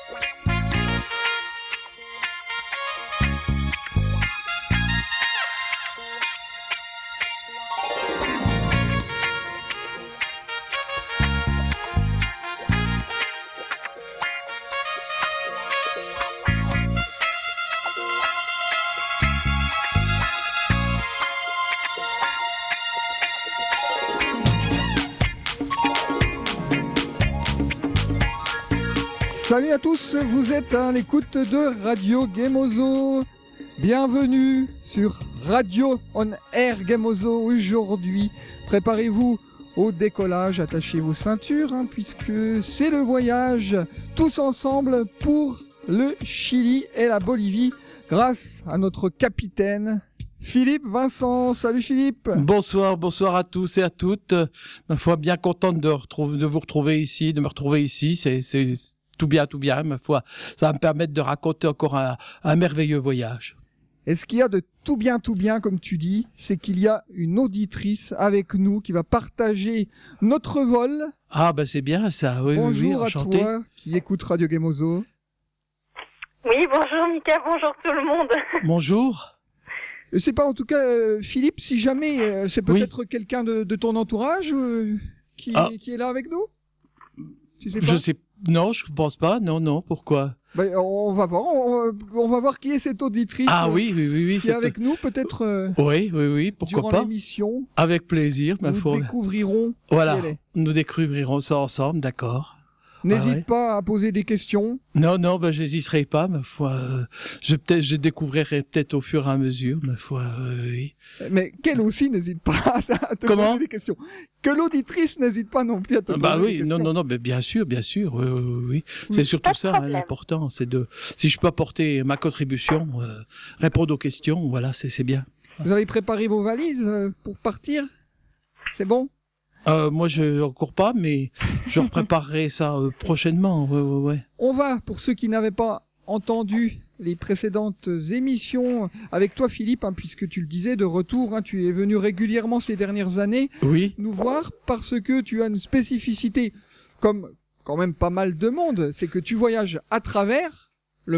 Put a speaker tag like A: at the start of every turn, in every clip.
A: Salut à tous, vous êtes à l'écoute de Radio Gemozo. Bienvenue sur Radio On Air Gemozo aujourd'hui. Préparez-vous au décollage, attachez vos ceintures puisque c'est le voyage tous ensemble pour le Chili et la Bolivie grâce à notre capitaine Philippe Vincent. Salut Philippe.
B: Bonsoir à tous et à toutes. Ma foi, bien contente de vous retrouver ici, de me retrouver ici. C'est tout bien, ma foi. Ça va me permettre de raconter encore un merveilleux voyage.
A: Et ce qu'il y a de tout bien, comme tu dis, c'est qu'il y a une auditrice avec nous qui va partager notre vol.
B: Ah, ben c'est bien ça. Oui,
A: bonjour
B: oui, enchanté.
A: À toi qui écoute Radio Gemozo.
C: Oui, bonjour Mika, bonjour tout le monde.
B: Bonjour.
A: Je sais pas, en tout cas, Philippe, si jamais c'est peut-être quelqu'un de ton entourage qui est là avec nous.
B: Je sais. Non, je pense pas. Non. Pourquoi?
A: Ben, on va voir. On va voir qui est cette auditrice.
B: Ah oui.
A: Qui est avec nous, peut-être.
B: Oui. Pourquoi
A: durant
B: pas?
A: L'émission.
B: Avec plaisir, ma foi.
A: Nous découvrirons.
B: Voilà. Nous découvrirons ça ensemble, d'accord.
A: N'hésite pas à poser des questions.
B: Non, ben j'hésiterai pas, ma foi. Je découvrirai peut-être au fur et à mesure, ma foi. Oui.
A: Mais qu'elle aussi n'hésite pas à te poser des questions. Que l'auditrice n'hésite pas non plus à te poser des questions.
B: Non, mais bien sûr. Oui. C'est surtout ça, l'important, c'est si je peux apporter ma contribution, répondre aux questions, voilà, c'est bien.
A: Vous avez préparé vos valises pour partir? C'est bon?
B: Moi, je cours pas, mais je préparerai ça prochainement. Ouais.
A: On va, pour ceux qui n'avaient pas entendu les précédentes émissions avec toi, Philippe, puisque tu le disais, de retour, tu es venu régulièrement ces dernières années nous voir parce que tu as une spécificité, comme quand même pas mal de monde, c'est que tu voyages à travers le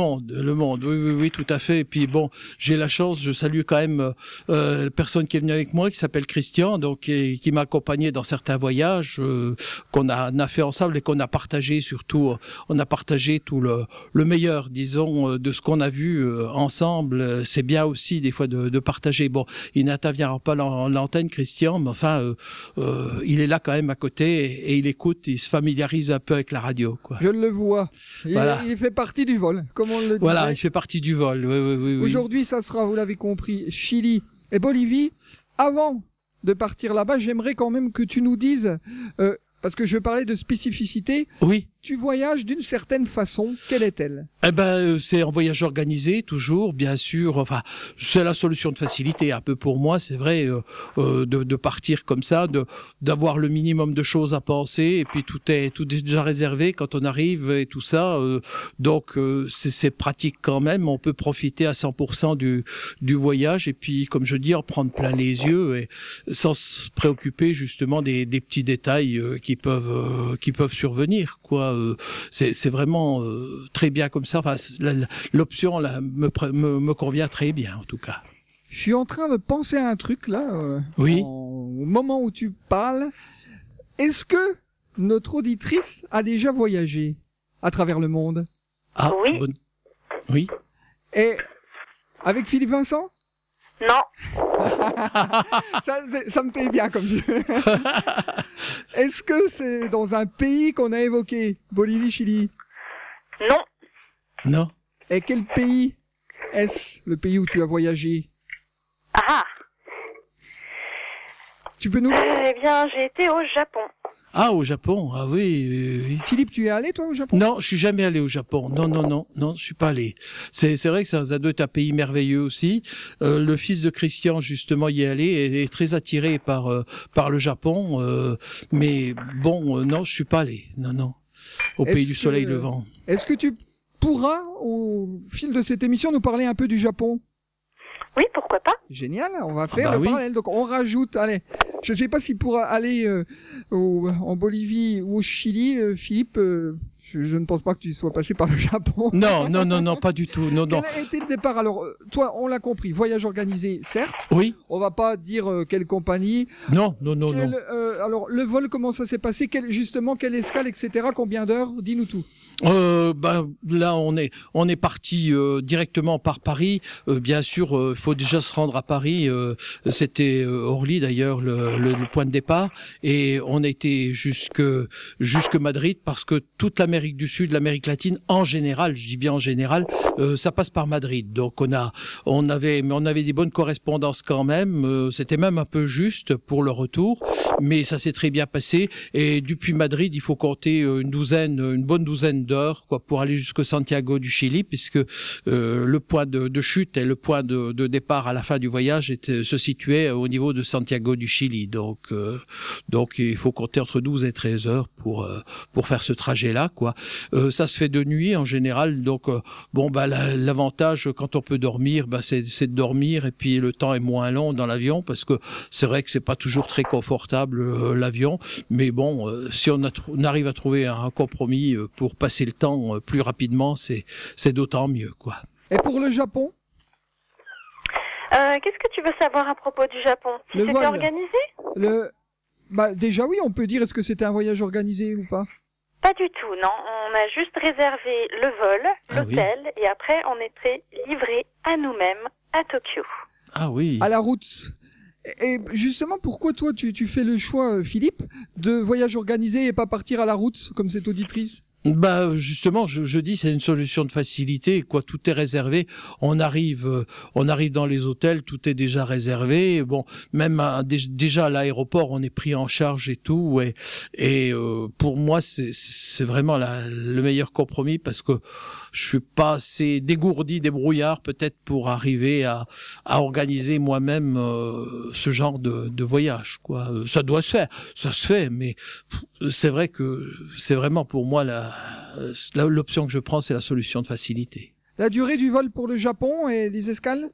A: monde,
B: oui, tout à fait. Et puis bon, j'ai la chance, je salue quand même la personne qui est venue avec moi, qui s'appelle Christian, donc qui m'a accompagné dans certains voyages qu'on a fait ensemble et qu'on a partagé surtout. On a partagé tout le meilleur, disons, de ce qu'on a vu ensemble. C'est bien aussi des fois de partager. Bon, il n'interviendra pas dans l'antenne, Christian, mais enfin, il est là quand même à côté et il écoute, il se familiarise un peu avec la radio, quoi.
A: Je le vois. Il fait partie du vol, comme on le dit.
B: Voilà, il fait partie du vol. Oui.
A: Aujourd'hui, ça sera, vous l'avez compris, Chili et Bolivie. Avant de partir là-bas, j'aimerais quand même que tu nous dises, parce que je parlais de spécificité.
B: Oui.
A: Tu voyages d'une certaine façon. Quelle est-elle?
B: C'est un voyage organisé, toujours, bien sûr. Enfin, c'est la solution de facilité, un peu pour moi, c'est vrai, de partir comme ça, d'avoir le minimum de choses à penser, et puis tout est déjà réservé quand on arrive et tout ça. Donc, c'est pratique quand même. On peut profiter à 100% du voyage, et puis, comme je dis, en prendre plein les yeux, et sans se préoccuper justement des petits détails qui peuvent survenir, quoi. C'est vraiment très bien comme ça. Enfin, l'option là me convient très bien, en tout cas.
A: Je suis en train de penser à un truc là. Au moment où tu parles, est-ce que notre auditrice a déjà voyagé à travers le monde?
B: Ah oui. Oui.
A: Et avec Philippe Vincent?
C: Non.
A: ça me plaît bien comme jeu. Est-ce que c'est dans un pays qu'on a évoqué? Bolivie, Chili?
C: Non.
A: Et quel pays est-ce, le pays où tu as voyagé? Tu peux nous dire?
C: Eh bien, j'ai été au Japon.
B: Ah, au Japon, ah oui.
A: Philippe, tu es allé, toi, au Japon?
B: Non, je suis jamais allé au Japon. Non, je suis pas allé. C'est vrai que ça doit être un pays merveilleux aussi. Le fils de Christian, justement, y est allé et est très attiré par le Japon. Mais bon, non, je suis pas allé. Non. Au pays du soleil levant.
A: Est-ce que tu pourras, au fil de cette émission, nous parler un peu du Japon?
C: Oui, pourquoi pas?
A: Génial, on va faire le parallèle. Donc on rajoute, allez, je ne sais pas s'il pourra aller en Bolivie ou au Chili, Philippe, Je ne pense pas que tu sois passé par le Japon.
B: Non, pas du tout. Non.
A: Quel a été le départ? Alors, toi, on l'a compris, voyage organisé, certes.
B: Oui.
A: On va pas dire quelle compagnie.
B: Non.
A: Alors, le vol, comment ça s'est passé? Justement, quelle escale, etc. Combien d'heures? Dis-nous tout.
B: Là, on est parti directement par Paris. Bien sûr, il faut déjà se rendre à Paris. C'était Orly d'ailleurs le point de départ, et on a été jusque Madrid, parce que toute l'Amérique du Sud, l'Amérique latine en général, je dis bien en général, ça passe par Madrid. Donc on avait des bonnes correspondances quand même. C'était même un peu juste pour le retour, mais ça s'est très bien passé. Et depuis Madrid, il faut compter une bonne douzaine d'heures, quoi, pour aller jusqu'au Santiago du Chili, puisque le point de chute et le point de départ à la fin du voyage se situaient au niveau de Santiago du Chili. Donc il faut compter entre 12 et 13 heures pour faire ce trajet-là, quoi. Ça se fait de nuit en général. Donc l'avantage quand on peut dormir, c'est de dormir, et puis le temps est moins long dans l'avion, parce que c'est vrai que c'est pas toujours très confortable l'avion, mais bon, si on arrive à trouver un compromis pour passer le temps plus rapidement, c'est d'autant mieux, quoi.
A: Et pour le Japon?
C: Qu'est-ce que tu veux savoir à propos du Japon? Si
A: Le
C: c'était
A: vol.
C: organisé?
A: Déjà oui, on peut dire, est-ce que c'était un voyage organisé ou pas?
C: Pas du tout, non. On a juste réservé le vol, l'hôtel,
B: oui.
C: et après on était livrés à nous-mêmes à Tokyo.
B: Ah oui.
A: À la route. Et justement, pourquoi toi tu fais le choix, Philippe, de voyage organisé et pas partir à la route comme cette auditrice?
B: Justement, je dis, c'est une solution de facilité, quoi. Tout est réservé. On arrive dans les hôtels, tout est déjà réservé. Bon, même déjà à l'aéroport, on est pris en charge et tout. Et pour moi, c'est vraiment le meilleur compromis, parce que je suis pas assez dégourdi, débrouillard peut-être pour arriver à organiser moi-même ce genre de voyage, quoi. Ça doit se faire, ça se fait, mais c'est vrai que c'est vraiment pour moi l'option que je prends, c'est la solution de facilité.
A: La durée du vol pour le Japon et les escales?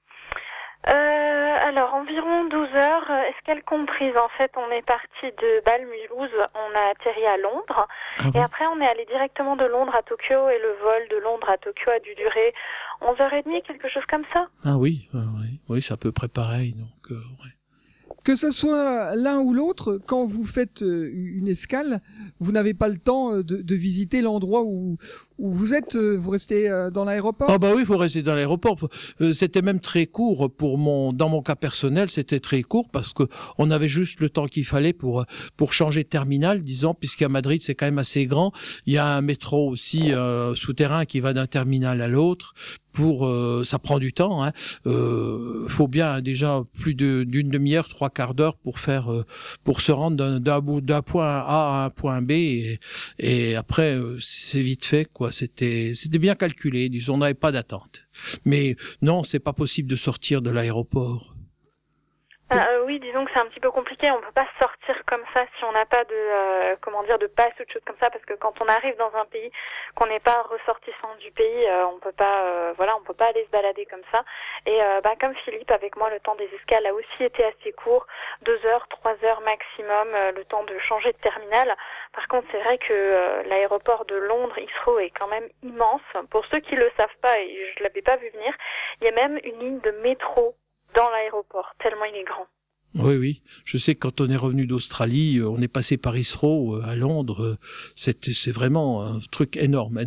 C: Alors, environ 12 heures, escale comprise. En fait, on est parti de Bâle-Mulhouse, on a atterri à Londres, et après on est allé directement de Londres à Tokyo, et le vol de Londres à Tokyo a dû durer 11h30, quelque chose comme ça.
B: Ah oui, c'est à peu près pareil. Donc, ouais.
A: Que ce soit l'un ou l'autre, quand vous faites une escale, vous n'avez pas le temps de visiter l'endroit où vous êtes. Vous restez dans l'aéroport?
B: Ah oui, il faut rester dans l'aéroport. C'était même très court dans mon cas personnel, c'était très court, parce que on avait juste le temps qu'il fallait pour changer de terminal, disons, puisqu'à Madrid c'est quand même assez grand. Il y a un métro aussi souterrain qui va d'un terminal à l'autre. Ça prend du temps, hein. Faut bien déjà plus d'une demi-heure, 3/4 d'heure pour se rendre d'un point A à un point B, et après c'est vite fait, quoi. C'était bien calculé, disons, on n'avait pas d'attente. Mais non, c'est pas possible de sortir de l'aéroport.
C: Oui, disons que c'est un petit peu compliqué. On peut pas sortir comme ça si on n'a pas de passe ou de choses comme ça, parce que quand on arrive dans un pays qu'on n'est pas ressortissant du pays, on peut pas aller se balader comme ça. Et comme Philippe, avec moi, le temps des escales a aussi été assez court, 2 heures, 3 heures maximum, le temps de changer de terminal. Par contre, c'est vrai que l'aéroport de Londres, Heathrow, est quand même immense. Pour ceux qui le savent pas, et je l'avais pas vu venir, il y a même une ligne de métro dans l'aéroport, tellement il est grand.
B: Oui. Je sais que quand on est revenu d'Australie, on est passé par Heathrow à Londres. C'est vraiment un truc énorme.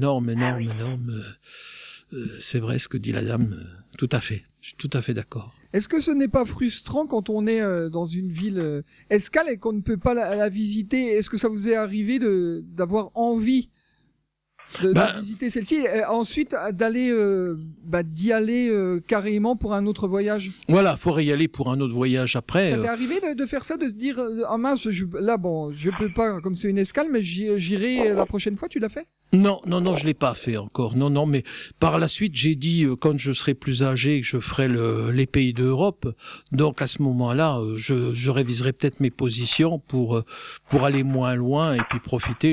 B: C'est vrai ce que dit la dame. Tout à fait. Je suis tout à fait d'accord.
A: Est-ce que ce n'est pas frustrant quand on est dans une ville escale et qu'on ne peut pas la visiter? Est-ce que ça vous est arrivé d'avoir envie de visiter celle-ci, et ensuite d'y aller carrément pour un autre voyage?
B: Voilà, il faudrait y aller pour un autre voyage après.
A: Ça t'est arrivé de faire ça, de se dire ah mince, je peux pas, comme c'est une escale, mais j'irai la prochaine fois? Tu l'as fait?
B: Non, je l'ai pas fait encore. Non, mais par la suite, j'ai dit quand je serai plus âgé, que je ferai les pays d'Europe. Donc à ce moment-là, je réviserai peut-être mes positions pour aller moins loin, et puis profiter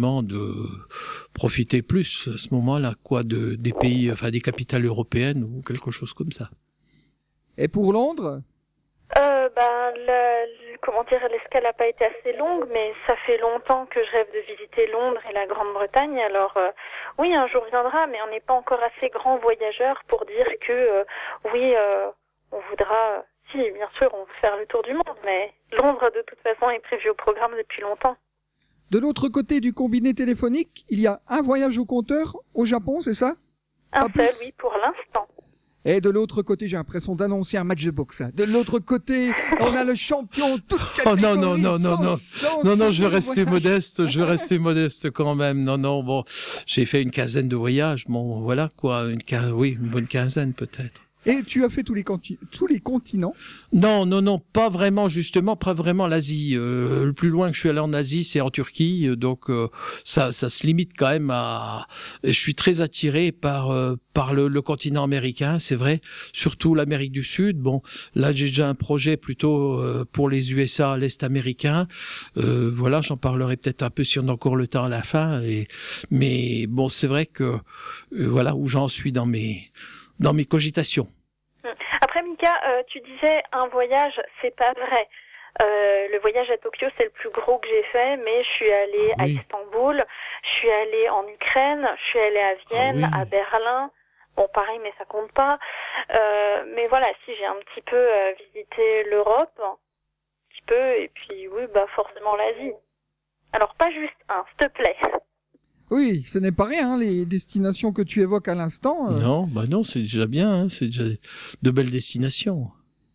B: plus à ce moment-là, quoi, des pays, enfin des capitales européennes ou quelque chose comme ça.
A: Et pour Londres?
C: l'escale n'a pas été assez longue, mais ça fait longtemps que je rêve de visiter Londres et la Grande-Bretagne. Alors oui, un jour viendra, mais on n'est pas encore assez grands voyageurs pour dire que on voudra... Si, bien sûr, on veut faire le tour du monde, mais Londres, de toute façon, est prévu au programme depuis longtemps.
A: De l'autre côté du combiné téléphonique, il y a un voyage au compteur au Japon, c'est ça?
C: Un seul, oui, pour l'instant.
A: Et de l'autre côté, j'ai l'impression d'annoncer un match de boxe. De l'autre côté, on a le champion toute catégorie.
B: Non, je vais rester modeste quand même. Non, bon, j'ai fait une quinzaine de voyages. Bon, voilà quoi, une bonne quinzaine peut-être.
A: Et tu as fait tous les continents?
B: Non, pas vraiment, justement, pas vraiment l'Asie. Le plus loin que je suis allé en Asie, c'est en Turquie, donc ça se limite quand même à... Je suis très attiré par le continent américain, c'est vrai, surtout l'Amérique du Sud. Bon, là, j'ai déjà un projet plutôt pour les USA, l'Est américain. Voilà, j'en parlerai peut-être un peu si on a encore le temps à la fin. Mais bon, c'est vrai que voilà où j'en suis dans mes cogitations.
C: Après, Mika, tu disais un voyage, c'est pas vrai. Le voyage à Tokyo, c'est le plus gros que j'ai fait, mais je suis allée à Istanbul, je suis allée en Ukraine, je suis allée à Vienne, à Berlin. Bon, pareil, mais ça compte pas. Mais voilà, si j'ai un petit peu visité l'Europe, un petit peu, et puis oui, forcément l'Asie. Alors pas juste un, s'il te plaît.
A: Oui, ce n'est pas rien, les destinations que tu évoques à l'instant.
B: Non, c'est déjà bien, hein, c'est déjà de belles destinations.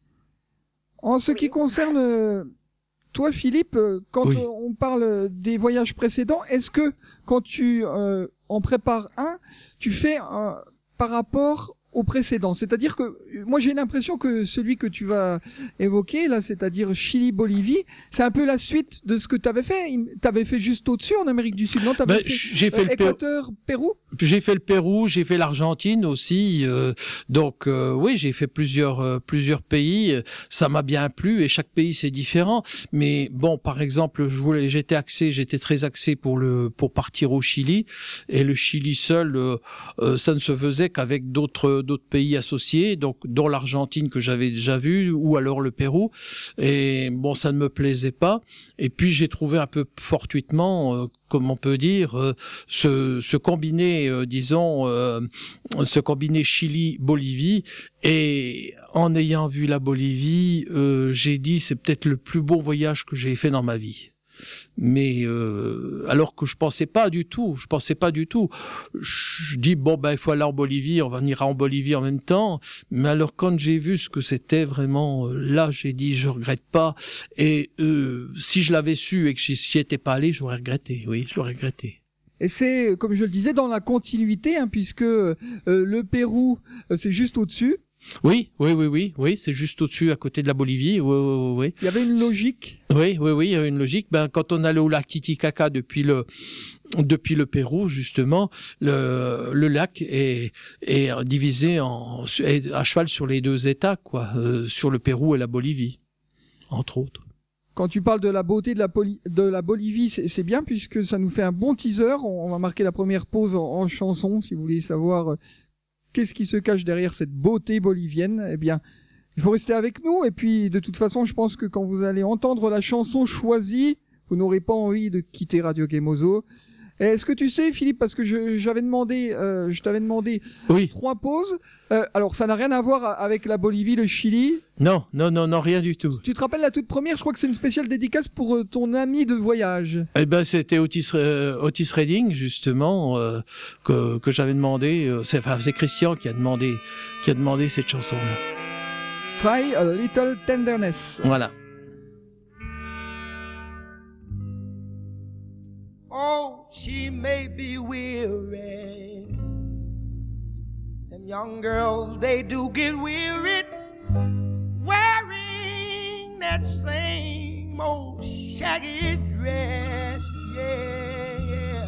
A: En ce qui concerne toi, Philippe, quand on parle des voyages précédents, est-ce que quand tu en prépares un, tu fais par rapport au précédent? C'est-à-dire que moi j'ai l'impression que celui que tu vas évoquer là, c'est-à-dire Chili-Bolivie, c'est un peu la suite de ce que tu avais fait. Tu avais fait juste au-dessus en Amérique du Sud, non?
B: J'ai fait
A: Équateur, Pérou.
B: J'ai fait le Pérou, j'ai fait l'Argentine aussi. Donc oui, j'ai fait plusieurs pays. Ça m'a bien plu et chaque pays c'est différent. Mais bon, par exemple, j'étais très axé pour partir au Chili, et le Chili seul, ça ne se faisait qu'avec d'autres pays associés, donc dont l'Argentine que j'avais déjà vue, ou alors le Pérou. Et bon, ça ne me plaisait pas. Et puis j'ai trouvé un peu fortuitement, comme on peut dire, ce combiné, ce combiné Chili-Bolivie. Et en ayant vu la Bolivie, j'ai dit c'est peut-être le plus beau voyage que j'ai fait dans ma vie. Mais alors que je pensais pas du tout. Je dis il faut aller en Bolivie, on ira en Bolivie en même temps. Mais alors quand j'ai vu ce que c'était vraiment, là j'ai dit je regrette pas. Et si je l'avais su et que j'y étais pas allé, j'aurais regretté. Oui, j'aurais regretté.
A: Et c'est, comme je le disais, dans la continuité, puisque le Pérou, c'est juste au-dessus.
B: Oui, c'est juste au-dessus, à côté de la Bolivie. Oui.
A: Il y avait une logique.
B: Oui, il y avait une logique. Quand on allait au lac Titicaca depuis le Pérou, justement, le lac est divisé à cheval sur les deux États, sur le Pérou et la Bolivie, entre autres.
A: Quand tu parles de la beauté de la Bolivie, c'est bien, puisque ça nous fait un bon teaser. On va marquer la première pause en chanson, si vous voulez savoir qu'est-ce qui se cache derrière cette beauté bolivienne. Eh bien, il faut rester avec nous. Et puis, de toute façon, je pense que quand vous allez entendre la chanson choisie, vous n'aurez pas envie de quitter Radio Gemozo. Est-ce que tu sais, Philippe, parce que je t'avais demandé 3 pauses. Alors, ça n'a rien à voir avec la Bolivie, le Chili.
B: Non, rien du tout.
A: Tu te rappelles la toute première? Je crois que c'est une spéciale dédicace pour ton ami de voyage.
B: Eh ben, c'était Otis Redding, justement, que j'avais demandé. C'est Christian qui a demandé cette chanson-là.
A: Try a Little Tenderness.
B: Voilà.
D: Oh, she may be weary. Them young girls, they do get wearied wearing that same old shaggy dress, yeah.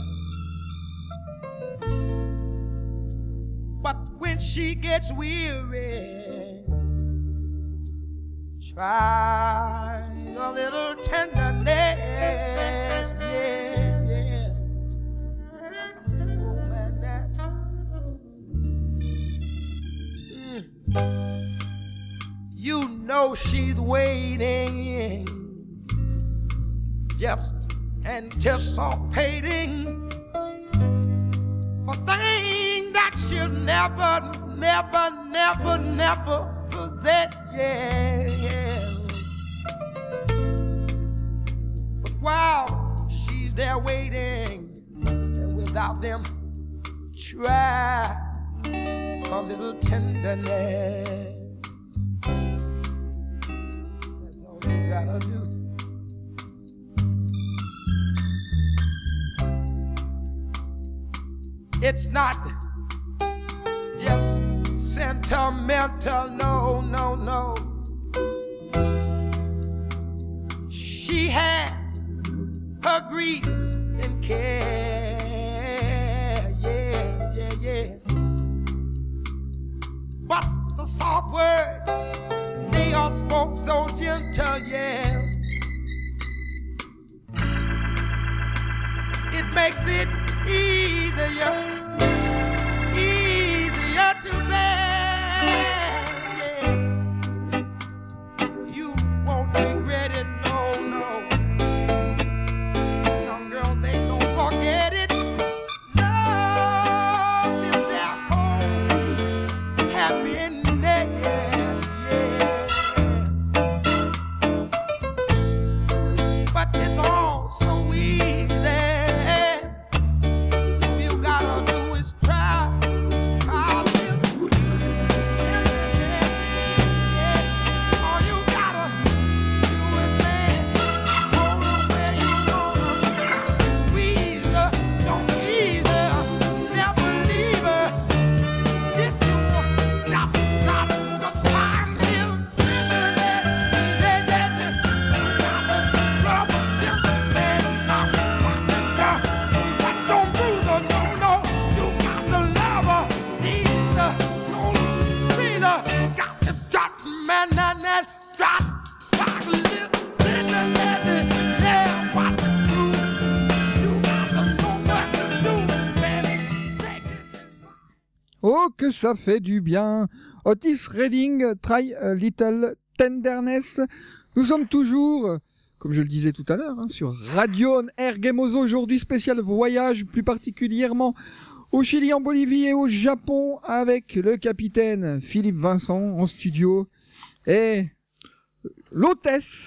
D: But when she gets weary, try a little tenderness, yeah. You know she's waiting just anticipating for things that she'll never, never, never, never possess. Yeah, yeah. But while she's there waiting, and without them, try a little tenderness. That's all you gotta do. It's not just sentimental, no, no, no. She has her grief and care, yeah, yeah, yeah. But the soft words, they are spoke so gentle, yeah. It makes it easier to bear, yeah. You won't regret it, no, no. Young girls, they don't forget it. Love is their home, happiness, yeah. But it's all so easy.
A: Oh, que ça fait du bien. Otis Redding, Try a Little Tenderness. Nous sommes toujours, comme je le disais tout à l'heure, sur Radio On Air Gameozo. Aujourd'hui, spécial voyage, plus particulièrement au Chili, en Bolivie et au Japon, avec le capitaine Philippe Vincent en studio et l'hôtesse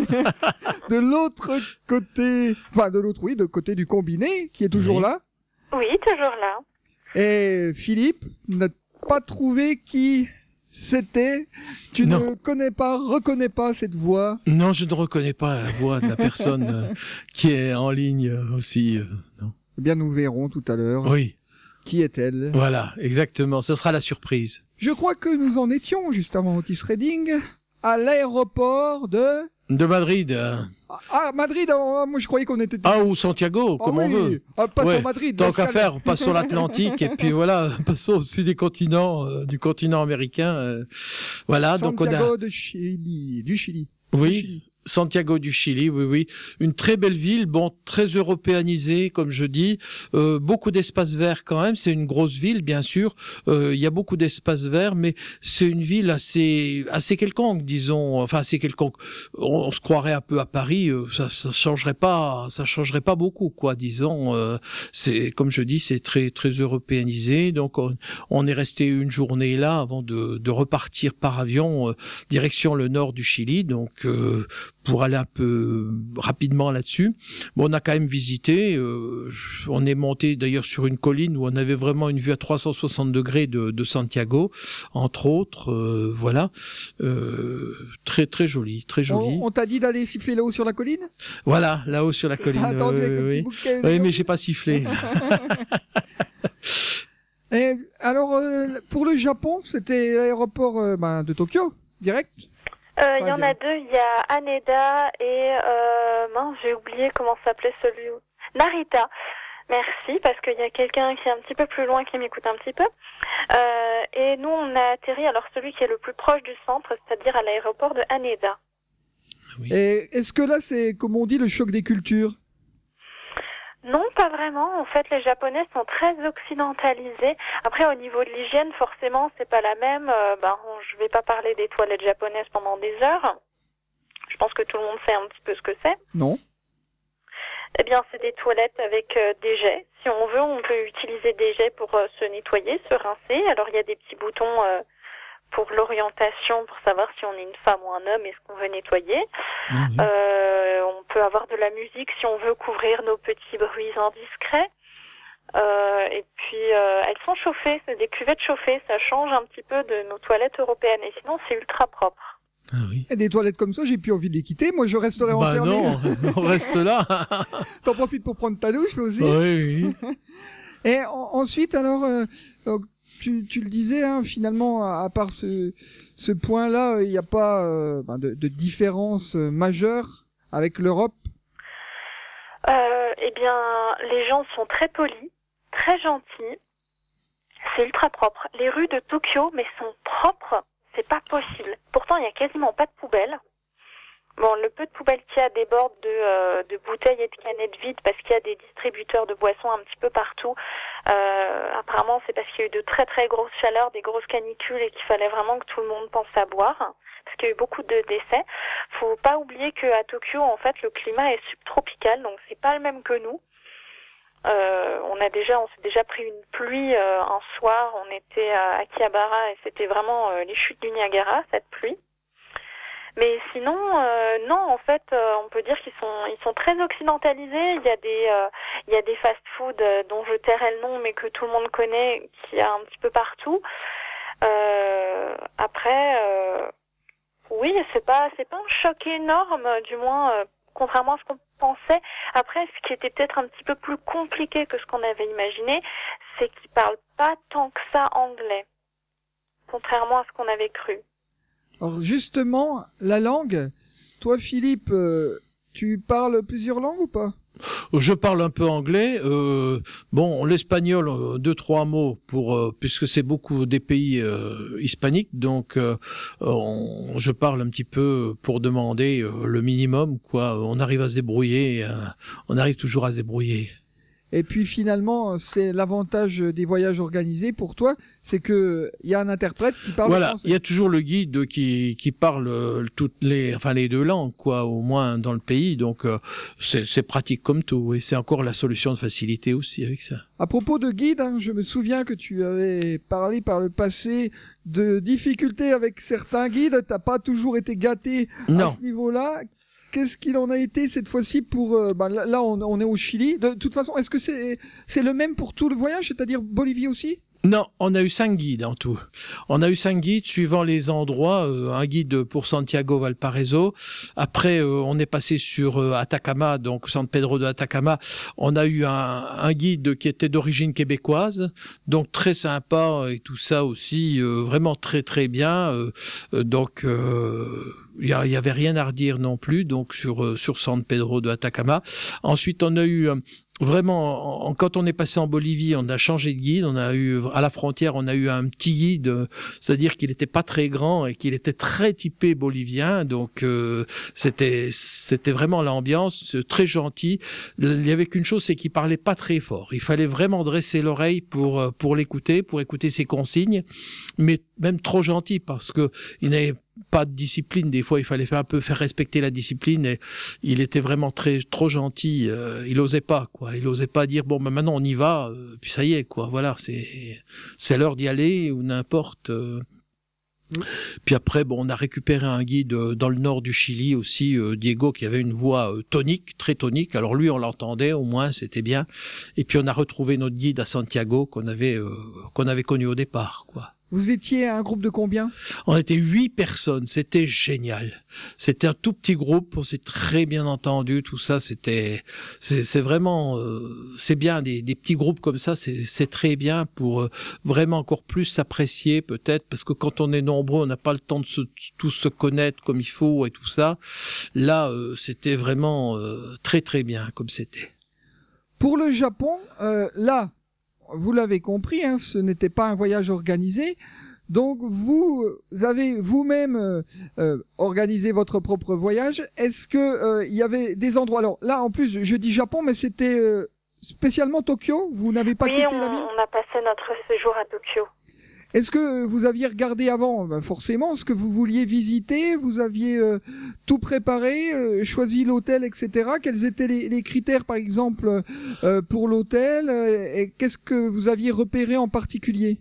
A: de l'autre côté, enfin de l'autre, oui, de côté du combiné, qui est toujours là.
C: Oui, toujours là.
A: Et Philippe n'a pas trouvé qui c'était. Tu ne reconnais pas cette voix.
B: Non, je ne reconnais pas la voix de la personne qui est en ligne aussi. Non.
A: Eh bien, nous verrons tout à l'heure.
B: Oui.
A: Qui est-elle?
B: Voilà, exactement. Ce sera la surprise.
A: Je crois que nous en étions, juste avant Otis Redding, à l'aéroport de
B: Madrid.
A: Ah, Madrid, moi je croyais qu'on était...
B: Ah, ou Santiago, comme on veut.
A: Pas sur Madrid.
B: Tant qu'à faire, passons l'Atlantique et puis voilà, passons au sud des continents, du continent américain. Voilà,
A: Santiago
B: donc on a...
A: du Chili.
B: Oui.
A: Du Chili.
B: Santiago du Chili, oui, oui. Une très belle ville, bon, très européanisée, comme je dis. Beaucoup d'espaces verts quand même. C'est une grosse ville, bien sûr. Il y a beaucoup d'espaces verts, mais c'est une ville assez quelconque, disons. Enfin, assez quelconque. On se croirait un peu à Paris. Ça changerait pas beaucoup, quoi, disons. C'est, comme je dis, c'est très, très européanisé. Donc, on est resté une journée là avant de repartir par avion, direction le nord du Chili. Donc, pour aller un peu rapidement là-dessus. Bon, on a quand même visité, on est monté d'ailleurs sur une colline où on avait vraiment une vue à 360 degrés de Santiago, entre autres, voilà. Très, très joli, très joli.
A: On t'a dit d'aller siffler là-haut sur la colline?
B: Voilà, là-haut sur la colline.
A: Oui,
B: mais j'ai pas sifflé.
A: Et alors, pour le Japon, c'était l'aéroport de Tokyo, direct?
C: Il y en a deux, il y a Haneda et j'ai oublié comment s'appelait celui où. Narita. Merci, parce qu'il y a quelqu'un qui est un petit peu plus loin qui m'écoute un petit peu. Et nous, on a atterri, alors celui qui est le plus proche du centre, c'est-à-dire à l'aéroport de Haneda.
B: Oui.
A: Et est-ce que là, c'est, comme on dit, le choc des cultures?
C: Non, pas vraiment. En fait, les Japonais sont très occidentalisés. Après, au niveau de l'hygiène, forcément, c'est pas la même. Je vais pas parler des toilettes japonaises pendant des heures. Je pense que tout le monde sait un petit peu ce que c'est.
A: Non.
C: Eh bien, c'est des toilettes avec des jets. Si on veut, on peut utiliser des jets pour se nettoyer, se rincer. Alors, il y a des petits boutons pour l'orientation, pour savoir si on est une femme ou un homme et ce qu'on veut nettoyer. On peut avoir de la musique si on veut couvrir nos petits bruits indiscrets. Et puis, elles sont chauffées, c'est des cuvettes chauffées. Ça change un petit peu de nos toilettes européennes. Et sinon, c'est ultra propre.
B: Ah oui.
A: Et des toilettes comme ça, j'ai plus envie de les quitter. Moi, je resterai enfermé.
B: Non, on reste là.
A: T'en profites pour prendre ta douche, aussi.
B: Oui.
A: Et ensuite, alors, tu le disais, hein, finalement, à part ce point-là, il n'y a pas de différence majeure avec l'Europe.
C: Eh bien, les gens sont très polis, très gentils. C'est ultra propre. Les rues de Tokyo, mais sont propres. C'est pas possible. Pourtant, il y a quasiment pas de poubelles. Bon, le peu de poubelles qu'il y a déborde de bouteilles et de canettes vides parce qu'il y a des distributeurs de boissons un petit peu partout. Apparemment, c'est parce qu'il y a eu de très très grosses chaleurs, des grosses canicules et qu'il fallait vraiment que tout le monde pense à boire. Parce qu'il y a eu beaucoup de décès. Faut pas oublier qu'à Tokyo, en fait, le climat est subtropical, donc c'est pas le même que nous. On s'est déjà pris une pluie un soir, on était à Akihabara et c'était vraiment les chutes du Niagara, cette pluie. Mais sinon, non, en fait, on peut dire qu'ils sont très occidentalisés. Il y a des fast-food dont je tairai le nom, mais que tout le monde connaît, qu'il y a un petit peu partout. Après, oui, c'est pas un choc énorme, du moins, contrairement à ce qu'on pensait. Après, ce qui était peut-être un petit peu plus compliqué que ce qu'on avait imaginé, c'est qu'ils parlent pas tant que ça anglais, contrairement à ce qu'on avait cru.
A: Alors justement, la langue, toi Philippe, tu parles plusieurs langues ou pas ?
B: Je parle un peu anglais. Bon, l'espagnol, 2-3 mots puisque c'est beaucoup des pays hispaniques, donc je parle un petit peu pour demander le minimum, quoi. On arrive à se débrouiller, on arrive toujours à se débrouiller.
A: Et puis finalement, c'est l'avantage des voyages organisés pour toi, c'est que il y a un interprète qui parle français.
B: Voilà, il y a toujours le guide qui parle les deux langues, quoi, au moins dans le pays. Donc c'est pratique comme tout, et c'est encore la solution de facilité aussi avec ça.
A: À propos de guide, hein, je me souviens que tu avais parlé par le passé de difficultés avec certains guides. T'as pas toujours été gâté à ce niveau-là. Qu'est-ce qu'il en a été cette fois-ci pour... là, on est au Chili. De toute façon, est-ce que c'est le même pour tout le voyage, c'est-à-dire Bolivie aussi ?
B: Non, on a eu 5 guides en tout. On a eu 5 guides suivant les endroits. Un guide pour Santiago Valparaiso. Après, on est passé sur Atacama, donc San Pedro de Atacama. On a eu un guide qui était d'origine québécoise, donc très sympa et tout ça aussi, vraiment très très bien. Donc il y avait rien à redire non plus. Donc sur San Pedro de Atacama. Ensuite, on a eu vraiment, quand on est passé en Bolivie, on a changé de guide. On a eu à la frontière, on a eu un petit guide, c'est-à-dire qu'il n'était pas très grand et qu'il était très typé bolivien. Donc c'était vraiment l'ambiance, très gentil. Il y avait qu'une chose, c'est qu'il parlait pas très fort. Il fallait vraiment dresser l'oreille pour l'écouter, pour écouter ses consignes, mais même trop gentil parce que il n'avait pas de discipline. Des fois, il fallait faire respecter la discipline, et il était vraiment trop gentil. Il osait pas, quoi. Il osait pas dire bon, maintenant on y va, puis ça y est, quoi. Voilà, c'est l'heure d'y aller ou n'importe. Puis après, bon, on a récupéré un guide dans le nord du Chili aussi, Diego, qui avait une voix tonique, très tonique. Alors lui, on l'entendait, au moins, c'était bien. Et puis on a retrouvé notre guide à Santiago qu'on avait connu au départ, quoi.
A: Vous étiez un groupe de combien ?
B: On était 8 personnes, c'était génial. C'était un tout petit groupe, on s'est très bien entendu, tout ça, c'est vraiment, c'est bien, des petits groupes comme ça, c'est très bien pour vraiment encore plus s'apprécier peut-être, parce que quand on est nombreux, on n'a pas le temps de tous se connaître comme il faut et tout ça. Là, c'était vraiment très très bien comme c'était.
A: Pour le Japon, là, vous l'avez compris, hein, ce n'était pas un voyage organisé. Donc, vous avez vous-même organisé votre propre voyage. Est-ce que il y avait des endroits... Alors là, en plus, je dis Japon, mais c'était spécialement Tokyo. Vous n'avez pas quitté la ville ?
C: On a passé notre séjour à Tokyo.
A: Est-ce que vous aviez regardé avant, forcément, ce que vous vouliez visiter? Vous aviez tout préparé, choisi l'hôtel, etc. Quels étaient les critères, par exemple, pour l'hôtel, et qu'est-ce que vous aviez repéré en particulier?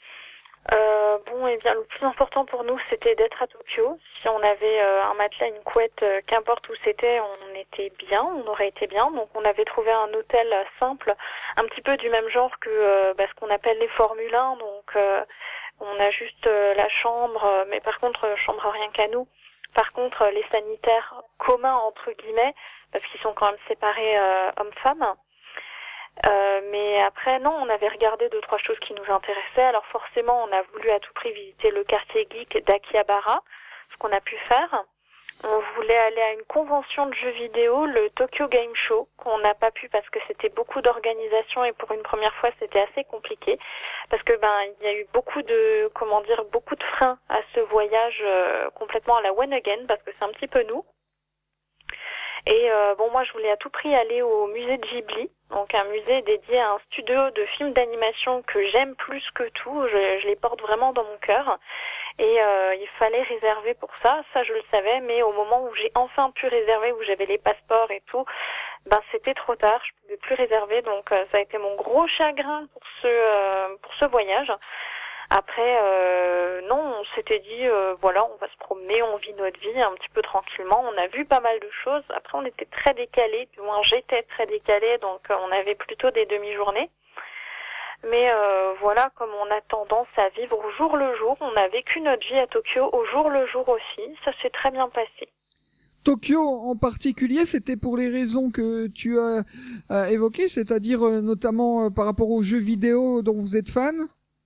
C: Eh bien, le plus important pour nous, c'était d'être à Tokyo. Si on avait un matelas, une couette, qu'importe où c'était, on était bien, on aurait été bien. Donc, on avait trouvé un hôtel simple, un petit peu du même genre que ce qu'on appelle les Formule 1. Donc, on a juste la chambre, mais par contre, chambre rien qu'à nous. Par contre, les sanitaires communs, entre guillemets, parce qu'ils sont quand même séparés hommes-femmes. Mais après, non, on avait regardé 2-3 choses qui nous intéressaient. Alors forcément, on a voulu à tout prix visiter le quartier geek d'Akihabara, ce qu'on a pu faire. On voulait aller à une convention de jeux vidéo, le Tokyo Game Show, qu'on n'a pas pu parce que c'était beaucoup d'organisation et pour une première fois, c'était assez compliqué. Parce que il y a eu beaucoup de freins à ce voyage complètement à la one again, parce que c'est un petit peu nous. Et moi, je voulais à tout prix aller au musée de Ghibli, donc un musée dédié à un studio de films d'animation que j'aime plus que tout. Je les porte vraiment dans mon cœur. Et il fallait réserver pour ça. Ça, je le savais, mais au moment où j'ai enfin pu réserver, où j'avais les passeports et tout, c'était trop tard. Je pouvais plus réserver, donc ça a été mon gros chagrin pour ce voyage. Après, non, on s'était dit, voilà, on va se promener, on vit notre vie un petit peu tranquillement. On a vu pas mal de choses. Après, on était très décalés, du moins j'étais très décalée, donc on avait plutôt des demi-journées. Mais voilà, comme on a tendance à vivre au jour le jour, on a vécu notre vie à Tokyo au jour le jour aussi. Ça s'est très bien passé.
A: Tokyo en particulier, c'était pour les raisons que tu as évoquées, c'est-à-dire notamment par rapport aux jeux vidéo dont vous êtes fan?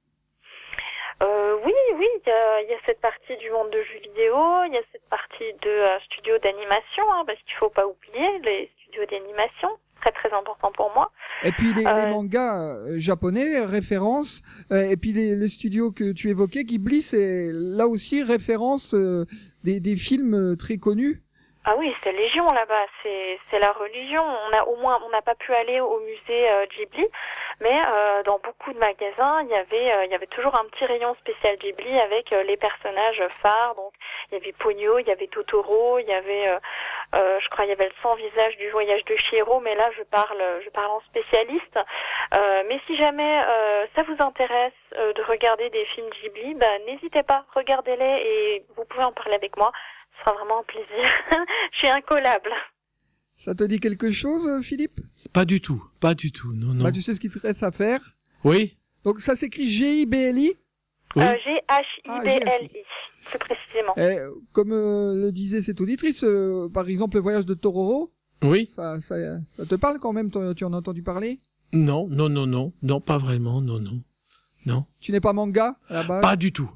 C: Oui, il y a cette partie du monde de jeux vidéo, il y a cette partie de studio d'animation, parce qu'il faut pas oublier les studios d'animation, très très important pour moi.
A: Et puis les mangas japonais, référence, et puis les studios que tu évoquais, Ghibli, c'est là aussi référence des films très connus.
C: Ah oui, c'est Légion là-bas, c'est la religion. On n'a pas pu aller au musée Ghibli, mais dans beaucoup de magasins, il y avait toujours un petit rayon spécial Ghibli avec les personnages phares. Donc il y avait Ponyo, il y avait Totoro, il y avait je crois il y avait le 100 visages du voyage de Chihiro, mais là je parle en spécialiste. Mais si jamais ça vous intéresse de regarder des films Ghibli, n'hésitez pas, regardez-les et vous pouvez en parler avec moi. Ce sera vraiment un plaisir. Je suis incollable.
A: Ça te dit quelque chose, Philippe?
B: Pas du tout, non.
A: Tu sais ce qu'il te reste à faire?
B: Oui.
A: Donc ça s'écrit G-I-B-L-I?
B: Oui.
C: G-H-I-B-L-I, plus précisément.
A: Comme le disait cette auditrice, par exemple, le voyage de Tororo.
B: Oui.
A: Ça te parle quand même? Tu en as entendu parler?
B: Non, pas vraiment, non.
A: Tu n'es pas manga à la base?
B: Pas du tout.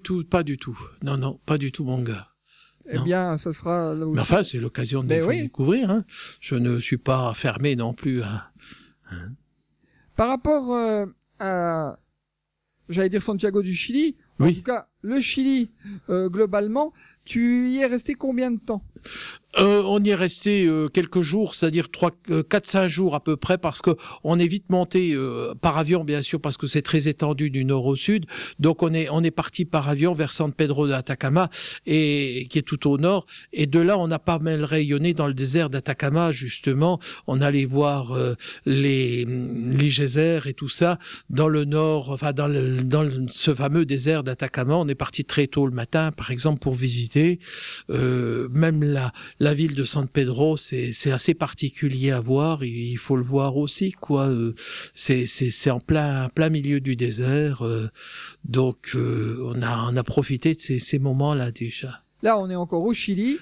B: Non, pas du tout manga.
A: Eh bien, ça sera là aussi.
B: Mais enfin, c'est l'occasion de découvrir. Hein. Je ne suis pas fermé non plus à... Hein.
A: Par rapport à, j'allais dire Santiago du Chili, en tout cas, le Chili, globalement, tu y es resté combien de temps?
B: On y est resté quelques jours, c'est-à-dire 4-5 jours à peu près, parce que on est vite monté par avion, bien sûr, parce que c'est très étendu du nord au sud. Donc on est parti par avion vers San Pedro de Atacama, et qui est tout au nord. Et de là, on a pas mal rayonné dans le désert d'Atacama, justement. On allait voir les geysers et tout ça dans le nord, enfin dans ce fameux désert d'Atacama. On est parti très tôt le matin, par exemple, pour visiter. Même la ville de San Pedro, c'est assez particulier à voir. Il faut le voir aussi, quoi. C'est en plein milieu du désert. Donc, on a profité de ces moments-là déjà.
A: Là, on est encore au Chili.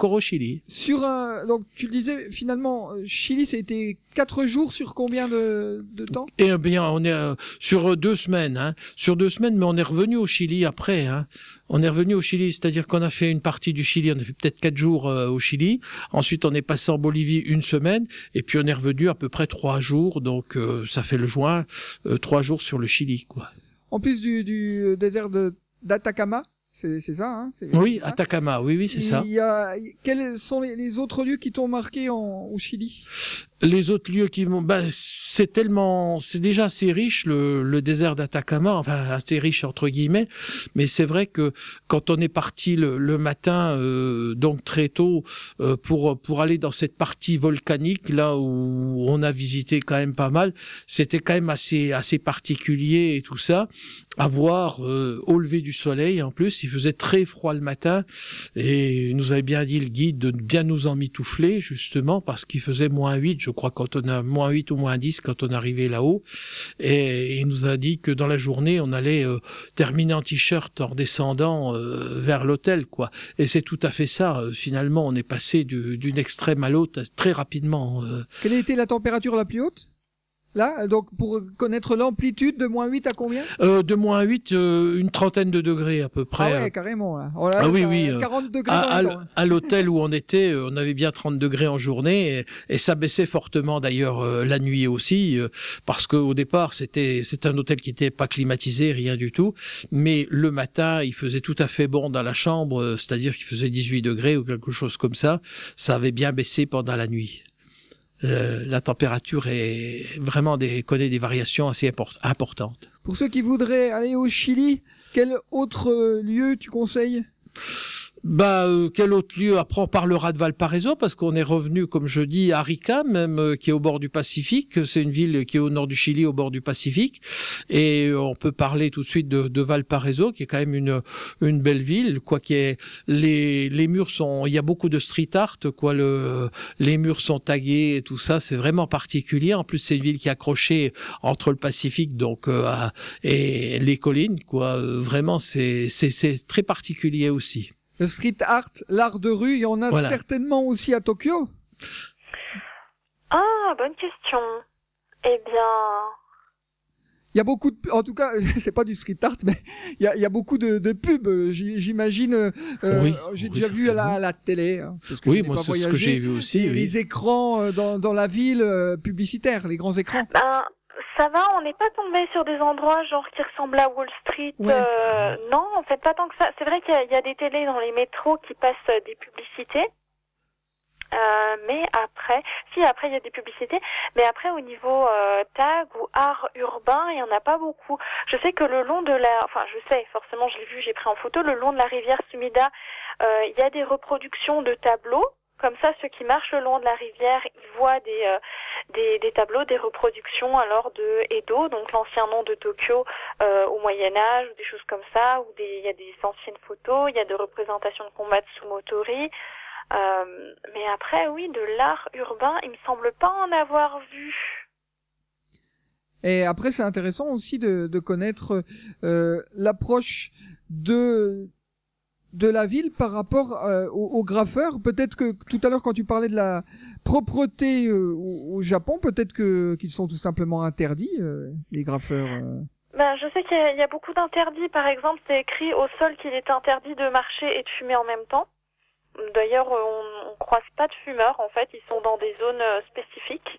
A: Donc, tu le disais, finalement, Chili, c'était 4 jours sur combien de temps?
B: Eh bien, on est sur 2 semaines. Hein. Sur 2 semaines, mais on est revenu au Chili après. Hein. On est revenu au Chili, c'est-à-dire qu'on a fait une partie du Chili, on a fait peut-être 4 jours au Chili. Ensuite, on est passé en Bolivie 1 semaine. Et puis, on est revenu à peu près 3 jours. Donc, ça fait le juin, 3 jours sur le Chili, quoi.
A: En plus du désert d'Atacama? C'est ça, hein?
B: Oui, Atacama, oui, c'est ça.
A: Quels sont les autres lieux qui t'ont marqué au Chili?
B: Les autres lieux qui vont, c'est déjà assez riche le désert d'Atacama, enfin assez riche entre guillemets, mais c'est vrai que quand on est parti le matin, donc très tôt, pour aller dans cette partie volcanique là où on a visité quand même pas mal, c'était quand même assez particulier et tout ça. À voir au lever du soleil, en plus il faisait très froid le matin et il nous avait bien dit le guide de bien nous emmitoufler justement parce qu'il faisait -8, je crois, quand on a -8 ou -10 quand on arrivait là-haut, et il nous a dit que dans la journée on allait terminer en t-shirt en redescendant vers l'hôtel, quoi. Et c'est tout à fait ça, finalement on est passé d'une extrême à l'autre très rapidement.
A: Quelle a été la température la plus haute là, donc pour connaître l'amplitude de -8 à combien?
B: De -8, une trentaine de degrés à peu près.
A: Ah ouais, carrément. Là. Oh là,
B: Ah oui.
A: 40 degrés dans le temps.
B: À l'hôtel où on était, on avait bien 30 degrés en journée et ça baissait fortement d'ailleurs la nuit aussi, parce qu'au départ c'est un hôtel qui n'était pas climatisé, rien du tout. Mais le matin, il faisait tout à fait bon dans la chambre, c'est-à-dire qu'il faisait 18 degrés ou quelque chose comme ça. Ça avait bien baissé pendant la nuit. La température connaît des variations assez importantes.
A: Pour ceux qui voudraient aller au Chili, quel autre lieu tu conseilles?
B: Quel autre lieu? Après, on parlera de Valparaiso, parce qu'on est revenu, comme je dis, à Arica, même, qui est au bord du Pacifique. C'est une ville qui est au nord du Chili, au bord du Pacifique. Et on peut parler tout de suite de Valparaiso, qui est quand même une belle ville, quoi, les murs il y a beaucoup de street art, quoi, les murs sont tagués et tout ça, c'est vraiment particulier. En plus, c'est une ville qui est accrochée entre le Pacifique, donc, et les collines, quoi. Vraiment, c'est très particulier aussi.
A: Le street art, l'art de rue, il y en a certainement aussi à Tokyo.
C: Ah, bonne question. Eh bien...
A: Il y a beaucoup en tout cas, c'est pas du street art, mais il y a beaucoup de pubs, j'imagine. J'ai déjà vu à la télé. Hein, parce que
B: moi c'est ce que j'ai vu aussi.
A: Les écrans dans la ville publicitaires, les grands écrans.
C: Ça va, on n'est pas tombé sur des endroits genre qui ressemblent à Wall Street.
A: Ouais.
C: Non, en fait, pas tant que ça. C'est vrai qu'il y a des télés dans les métros qui passent des publicités. Mais après, après il y a des publicités. Mais après, au niveau tag ou art urbain, il y en a pas beaucoup. Je sais que le long de forcément, je l'ai vu, j'ai pris en photo, le long de la rivière Sumida, il y a des reproductions de tableaux. Comme ça, ceux qui marchent le long de la rivière, ils voient des tableaux, des reproductions alors de Edo, donc l'ancien nom de Tokyo au Moyen-Âge, ou des choses comme ça, ou il y a des anciennes photos, il y a des représentations de combats de sumotori. Mais après, oui, de l'art urbain, il me semble pas en avoir vu.
A: Et après, c'est intéressant aussi de connaître l'approche de la ville par rapport aux graffeurs. Peut-être que tout à l'heure, quand tu parlais de la propreté au Japon, peut-être qu'ils sont tout simplement interdits, les graffeurs.
C: Je sais qu'il y a beaucoup d'interdits. Par exemple, c'est écrit au sol qu'il est interdit de marcher et de fumer en même temps. D'ailleurs, on croise pas de fumeurs, en fait. Ils sont dans des zones spécifiques.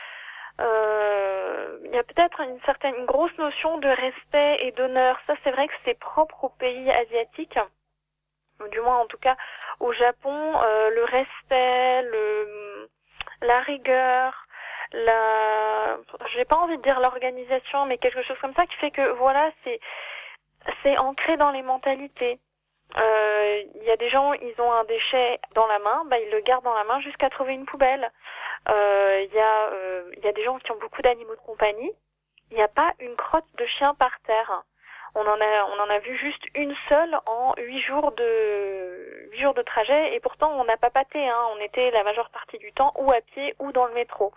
C: Il y a peut-être une grosse notion de respect et d'honneur. Ça, c'est vrai que c'est propre aux pays asiatiques. Du moins, en tout cas, au Japon, le respect, la rigueur, j'ai pas envie de dire l'organisation, mais quelque chose comme ça qui fait que, voilà, c'est ancré dans les mentalités. Il y a des gens, ils ont un déchet dans la main, ils le gardent dans la main jusqu'à trouver une poubelle. Il y a des gens qui ont beaucoup d'animaux de compagnie. Il n'y a pas une crotte de chien par terre. On en a vu juste une seule en 8 jours de trajet, et pourtant on n'a pas pâté, hein. On était la majeure partie du temps ou à pied ou dans le métro.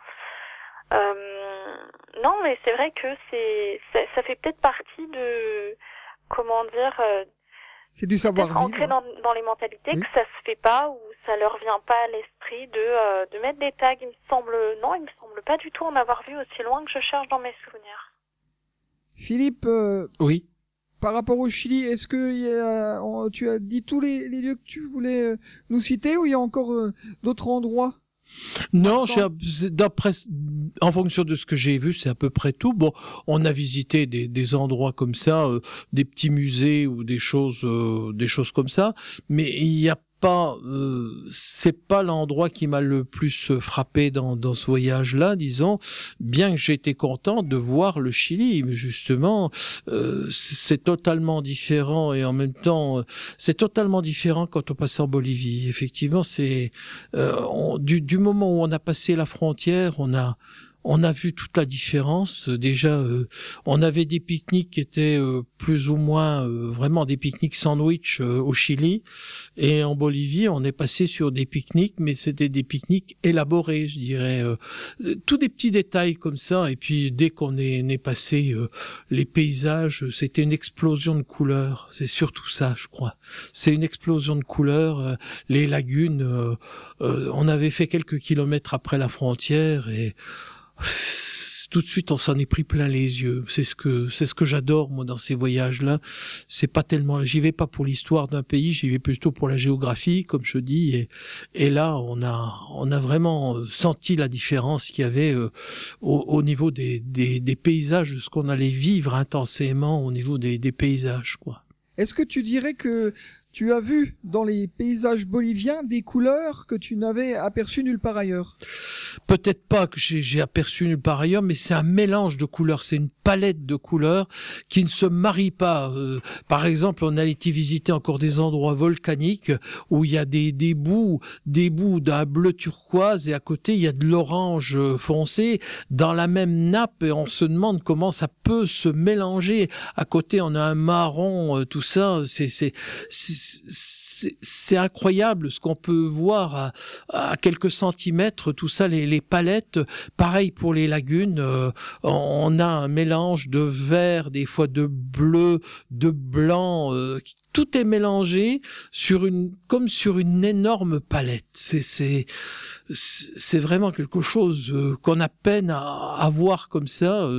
C: Non, mais c'est vrai que ça fait peut-être partie de, comment dire,
A: c'est du savoir-vivre.
C: Ancré dans les mentalités, oui. Que ça se fait pas ou ça leur vient pas à l'esprit de mettre des tags. Il me semble pas du tout en avoir vu aussi loin que je cherche dans mes souvenirs.
A: Philippe.
B: Oui.
A: Par rapport au Chili, est-ce que tu as dit tous les lieux que tu voulais nous citer, ou il y a encore d'autres endroits?
B: Non, en fonction de ce que j'ai vu, c'est à peu près tout. Bon, on a visité des endroits comme ça, des petits musées ou des choses comme ça, mais il y a c'est pas l'endroit qui m'a le plus frappé dans ce voyage-là, disons, bien que j'étais content de voir le Chili, mais justement, c'est totalement différent et en même temps, c'est totalement différent quand on passe en Bolivie. Effectivement, c'est du moment où on a passé la frontière, on a vu toute la différence. Déjà, on avait des pique-niques qui étaient plus ou moins vraiment des pique-niques sandwich au Chili. Et en Bolivie, on est passé sur des pique-niques, mais c'était des pique-niques élaborés, je dirais. Tous des petits détails comme ça. Et puis, dès qu'on est passé, les paysages, c'était une explosion de couleurs. C'est surtout ça, je crois. C'est une explosion de couleurs. Les lagunes, on avait fait quelques kilomètres après la frontière et tout de suite, on s'en est pris plein les yeux. C'est ce que j'adore, moi, dans ces voyages-là. C'est pas tellement, j'y vais pas pour l'histoire d'un pays, j'y vais plutôt pour la géographie, comme je dis. Et là, on a vraiment senti la différence qu'il y avait au niveau des paysages, de ce qu'on allait vivre intensément au niveau des paysages, quoi.
A: Est-ce que tu dirais que tu as vu dans les paysages boliviens des couleurs que tu n'avais aperçues nulle part ailleurs?
B: Peut-être pas que j'ai aperçu nulle part ailleurs, mais c'est un mélange de couleurs, c'est une palette de couleurs qui ne se marie pas. Par exemple, on a été visiter encore des endroits volcaniques où il y a des bouts d'un bleu turquoise et à côté il y a de l'orange foncé dans la même nappe et on se demande comment ça peut se mélanger. À côté, on a un marron, tout ça, c'est incroyable ce qu'on peut voir à quelques centimètres, tout ça, les palettes. Pareil pour les lagunes, on a un mélange de vert, des fois de bleu, de blanc, tout est mélangé comme sur une énorme palette. C'est vraiment quelque chose qu'on a peine à voir comme ça.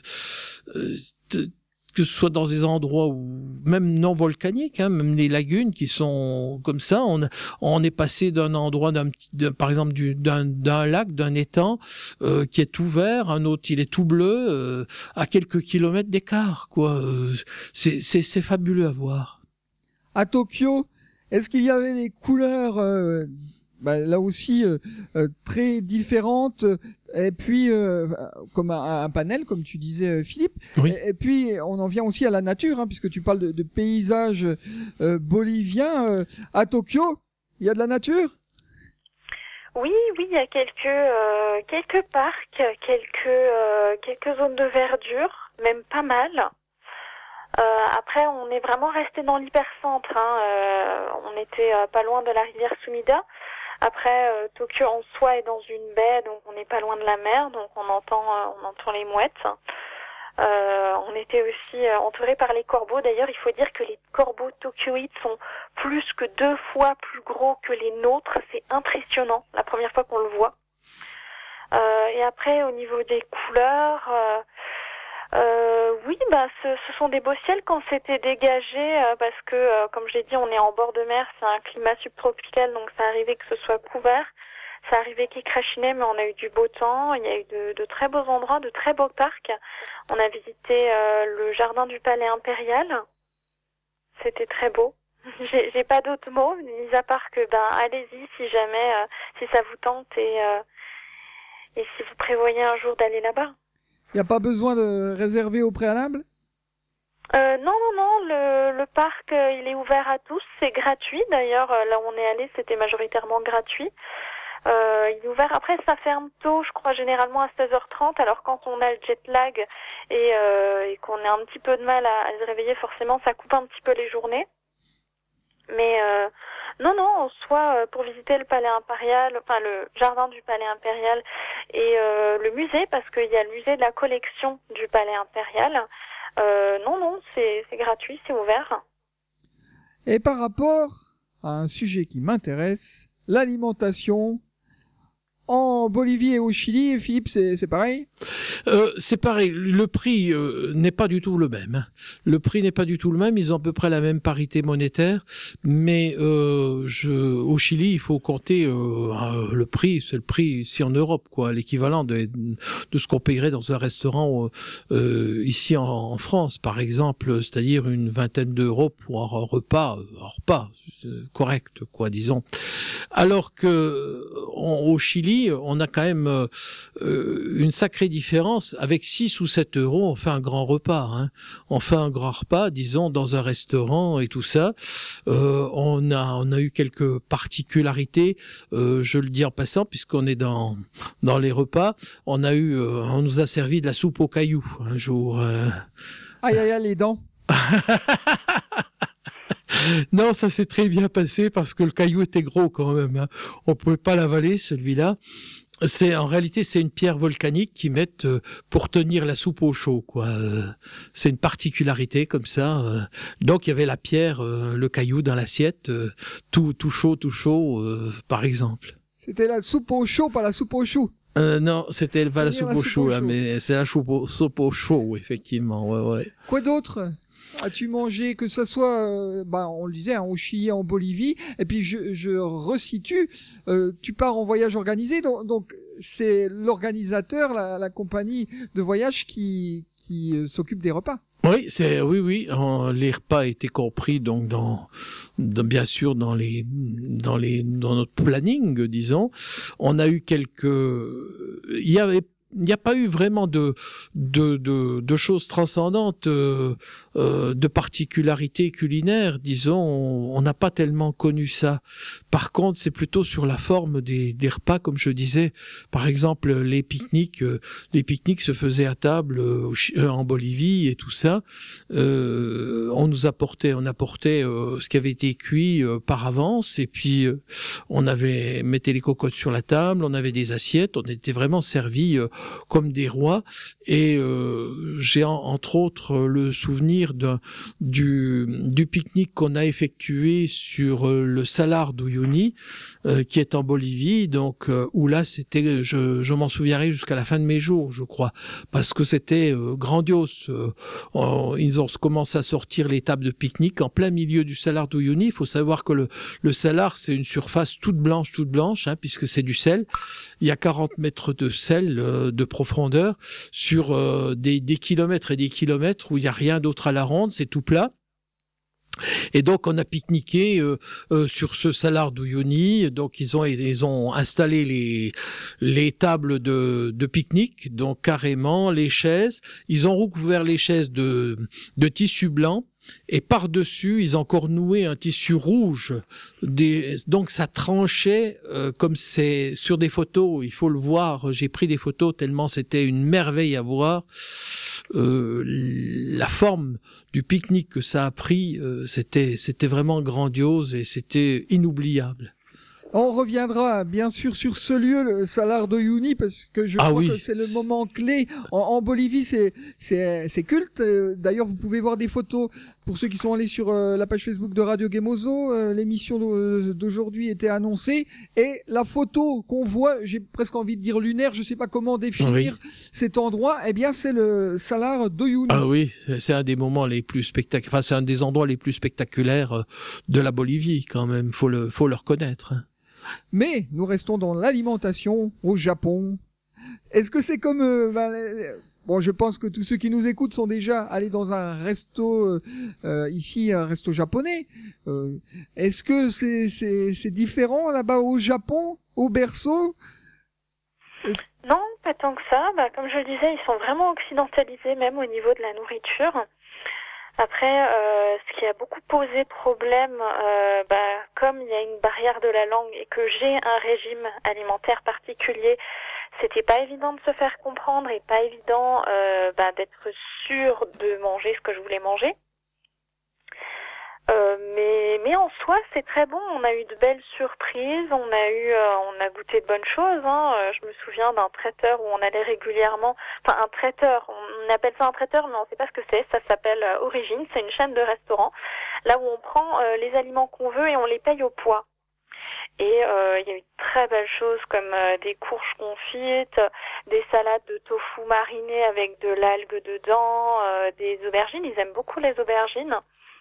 B: Que ce soit dans des endroits où, même non volcaniques, hein, même les lagunes qui sont comme ça, on est passé d'un endroit par exemple d'un lac, d'un étang qui est tout vert, un autre il est tout bleu, à quelques kilomètres d'écart, quoi. C'est fabuleux à voir.
A: À Tokyo, est-ce qu'il y avait des couleurs là aussi très différentes, et puis comme un panel, comme tu disais, Philippe.
B: Oui.
A: Et puis on en vient aussi à la nature, hein, puisque tu parles de paysages boliviens. À Tokyo, il y a de la nature?
C: Oui, il y a quelques parcs, quelques zones de verdure, même pas mal. Après, on est vraiment resté dans l'hypercentre. On était pas loin de la rivière Sumida. Après, Tokyo en soi est dans une baie, donc on n'est pas loin de la mer, donc on entend les mouettes. On était aussi entouré par les corbeaux. D'ailleurs, il faut dire que les corbeaux tokyoïdes sont plus que 2 fois plus gros que les nôtres. C'est impressionnant, la première fois qu'on le voit. Et après, au niveau des couleurs, oui, ce sont des beaux ciels quand c'était dégagé, parce que, comme je l'ai dit, on est en bord de mer, c'est un climat subtropical, donc ça arrivait que ce soit couvert, ça arrivait qu'il crachinait, mais on a eu du beau temps, il y a eu de très beaux endroits, de très beaux parcs. On a visité le jardin du Palais Impérial, c'était très beau. J'ai pas d'autres mots, mis à part que, allez-y si jamais, si ça vous tente et si vous prévoyez un jour d'aller là-bas.
A: Il n'y a pas besoin de réserver au préalable?
C: Non, le parc, il est ouvert à tous, c'est gratuit. D'ailleurs, là où on est allé, c'était majoritairement gratuit. Il est ouvert, après ça ferme tôt, je crois généralement à 16h30, alors quand on a le jet lag et qu'on a un petit peu de mal à se réveiller, forcément ça coupe un petit peu les journées. Mais non, en soi, pour visiter le Palais Impérial, enfin le jardin du Palais Impérial et le musée, parce qu'il y a le musée de la collection du Palais Impérial, non, c'est gratuit, c'est ouvert.
A: Et par rapport à un sujet qui m'intéresse, l'alimentation en Bolivie et au Chili, Philippe, c'est pareil?
B: C'est pareil, le prix n'est pas du tout le même. Hein. Le prix n'est pas du tout le même, ils ont à peu près la même parité monétaire, mais au Chili, il faut compter le prix, c'est le prix ici en Europe, quoi, l'équivalent de ce qu'on payerait dans un restaurant ici en France, par exemple, c'est-à-dire une vingtaine d'euros pour un repas correct, quoi, disons. Alors que au Chili, on a quand même une sacrée différence. Avec 6 ou 7 euros, on fait un grand repas. Hein. On fait un grand repas, disons, dans un restaurant et tout ça. On a eu quelques particularités, je le dis en passant, puisqu'on est dans les repas. On nous a servi de la soupe aux cailloux un jour.
A: Aïe, aïe, aïe, les dents.
B: Non, ça s'est très bien passé parce que le caillou était gros quand même. Hein. On pouvait pas l'avaler, celui-là. En réalité, c'est une pierre volcanique qu'ils mettent pour tenir la soupe au chaud, quoi. C'est une particularité comme ça. Donc, il y avait la pierre, le caillou dans l'assiette, tout chaud, par exemple.
A: C'était la soupe au chaud, pas la soupe au chou.
B: Non, c'était pas la soupe au chaud, là, mais c'est la soupe au chaud, effectivement. Ouais.
A: Quoi d'autre as-tu mangé, que ce soit, on le disait, hein, au Chili, en Bolivie, et puis je resitue, tu pars en voyage organisé, donc c'est l'organisateur, la compagnie de voyage qui s'occupe des repas.
B: Oui, oui. Les repas étaient compris donc bien sûr dans notre planning, disons. On a eu il n'y a pas eu vraiment de choses transcendantes, de particularités culinaires, disons. On n'a pas tellement connu ça. Par contre, c'est plutôt sur la forme des repas, comme je disais. Par exemple, les pique-niques se faisaient à table en Bolivie et tout ça. On apportait ce qui avait été cuit par avance, et puis on mettait les cocottes sur la table, on avait des assiettes, on était vraiment servis comme des rois. Et j'ai entre autres le souvenir du pique-nique qu'on a effectué sur le Salar d'Uyuni, qui est en Bolivie, donc où là c'était, je m'en souviendrai jusqu'à la fin de mes jours, je crois, parce que c'était grandiose. Ils ont commencé à sortir les tables de pique-nique en plein milieu du Salar d'Uyuni. Il faut savoir que le Salar, c'est une surface toute blanche, hein, puisque c'est du sel. Il y a 40 mètres de sel de profondeur sur des kilomètres et des kilomètres où il n'y a rien d'autre à la ronde, c'est tout plat. Et donc on a pique-niqué sur ce Salar d'Uyuni. Donc ils ont installé les tables de pique-nique, donc carrément les chaises. Ils ont recouvert les chaises de tissu blanc. Et par-dessus, ils ont encore noué un tissu rouge. Donc ça tranchait comme c'est sur des photos. Il faut le voir. J'ai pris des photos tellement c'était une merveille à voir. La forme du pique-nique que ça a pris, c'était vraiment grandiose et c'était inoubliable.
A: On reviendra bien sûr sur ce lieu, le Salar d'Uyuni, parce que je crois que c'est le moment clé. En Bolivie, c'est culte. D'ailleurs, vous pouvez voir des photos pour ceux qui sont allés sur la page Facebook de Radio Gemozo. L'émission d'aujourd'hui était annoncée. Et la photo qu'on voit, j'ai presque envie de dire lunaire, je sais pas comment définir cet endroit, eh bien c'est le Salar d'Uyuni.
B: Ah oui, c'est un des moments les plus spectaculaires, enfin c'est un des endroits les plus spectaculaires de la Bolivie quand même, faut le reconnaître.
A: Mais nous restons dans l'alimentation au Japon. Est-ce que c'est comme... je pense que tous ceux qui nous écoutent sont déjà allés dans un resto, ici, un resto japonais. Est-ce que c'est différent là-bas au Japon, au berceau?
C: Non, pas tant que ça. Comme je le disais, ils sont vraiment occidentalisés, même au niveau de la nourriture. Après, ce qui a beaucoup posé problème, comme il y a une barrière de la langue et que j'ai un régime alimentaire particulier, c'était pas évident de se faire comprendre et pas évident d'être sûr de manger ce que je voulais manger. Mais en soi, c'est très bon. On a eu de belles surprises. On a goûté de bonnes choses. Je me souviens d'un traiteur où on allait régulièrement. Enfin, un traiteur. On appelle ça un traiteur, mais on ne sait pas ce que c'est. Ça s'appelle Origine. C'est une chaîne de restaurants. Là où on prend les aliments qu'on veut et on les paye au poids. Et il y a eu de très belles choses comme des courges confites, des salades de tofu marinées avec de l'algue dedans, des aubergines. Ils aiment beaucoup les aubergines.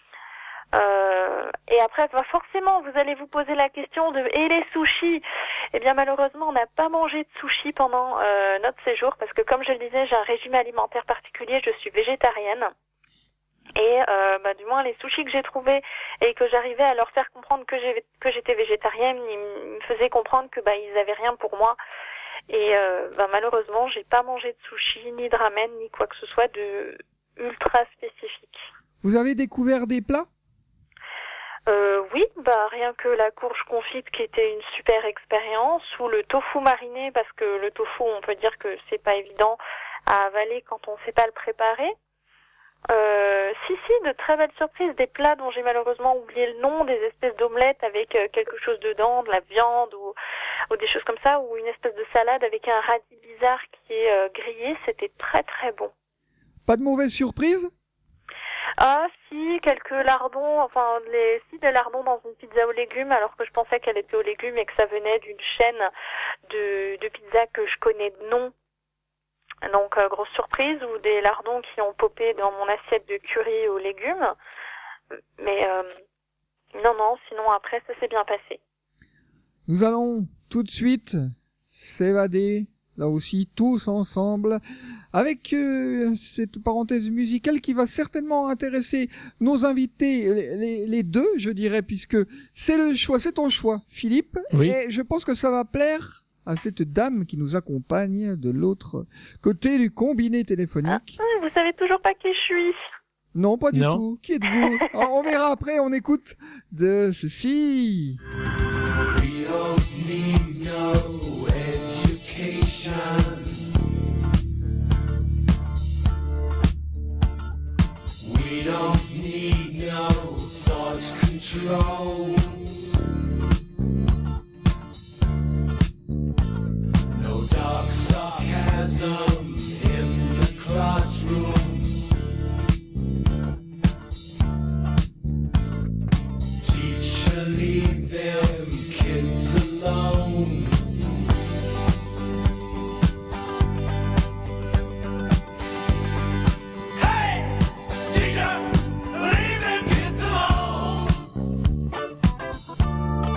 C: Et après, forcément, vous allez vous poser la question de et les sushis. Eh bien, malheureusement, on n'a pas mangé de sushis pendant notre séjour parce que, comme je le disais, j'ai un régime alimentaire particulier. Je suis végétarienne. Et du moins les sushis que j'ai trouvés et que j'arrivais à leur faire comprendre que j'étais végétarienne, ils me faisaient comprendre que ils avaient rien pour moi. Et malheureusement, j'ai pas mangé de sushis, ni de ramen, ni quoi que ce soit de ultra spécifique.
A: Vous avez découvert des plats ?
C: Oui, rien que la courge confite qui était une super expérience, ou le tofu mariné, parce que le tofu, on peut dire que c'est pas évident à avaler quand on sait pas le préparer. De très belles surprises, des plats dont j'ai malheureusement oublié le nom, des espèces d'omelettes avec quelque chose dedans, de la viande ou des choses comme ça, ou une espèce de salade avec un radis bizarre qui est grillé, c'était très très bon.
A: Pas de mauvaise surprise ?
C: Ah si, quelques lardons, des lardons dans une pizza aux légumes, alors que je pensais qu'elle était aux légumes et que ça venait d'une chaîne de pizza que je connais de nom. Donc, grosse surprise, ou des lardons qui ont popé dans mon assiette de curry aux légumes. Mais non, sinon après, ça s'est bien passé.
A: Nous allons tout de suite s'évader, là aussi, tous ensemble, avec cette parenthèse musicale qui va certainement intéresser nos invités, les deux, je dirais, puisque c'est ton choix, Philippe.
B: Oui.
A: Et je pense que ça va plaire à cette dame qui nous accompagne de l'autre côté du combiné téléphonique.
C: Vous savez toujours pas qui je suis.
A: Non, pas du tout. Qui êtes-vous? On verra après, on écoute de ceci.
E: We don't need no education. We don't need no thought control. No dark sarcasm in the classroom. Teacher, leave them kids alone. Hey, teacher, leave them kids alone.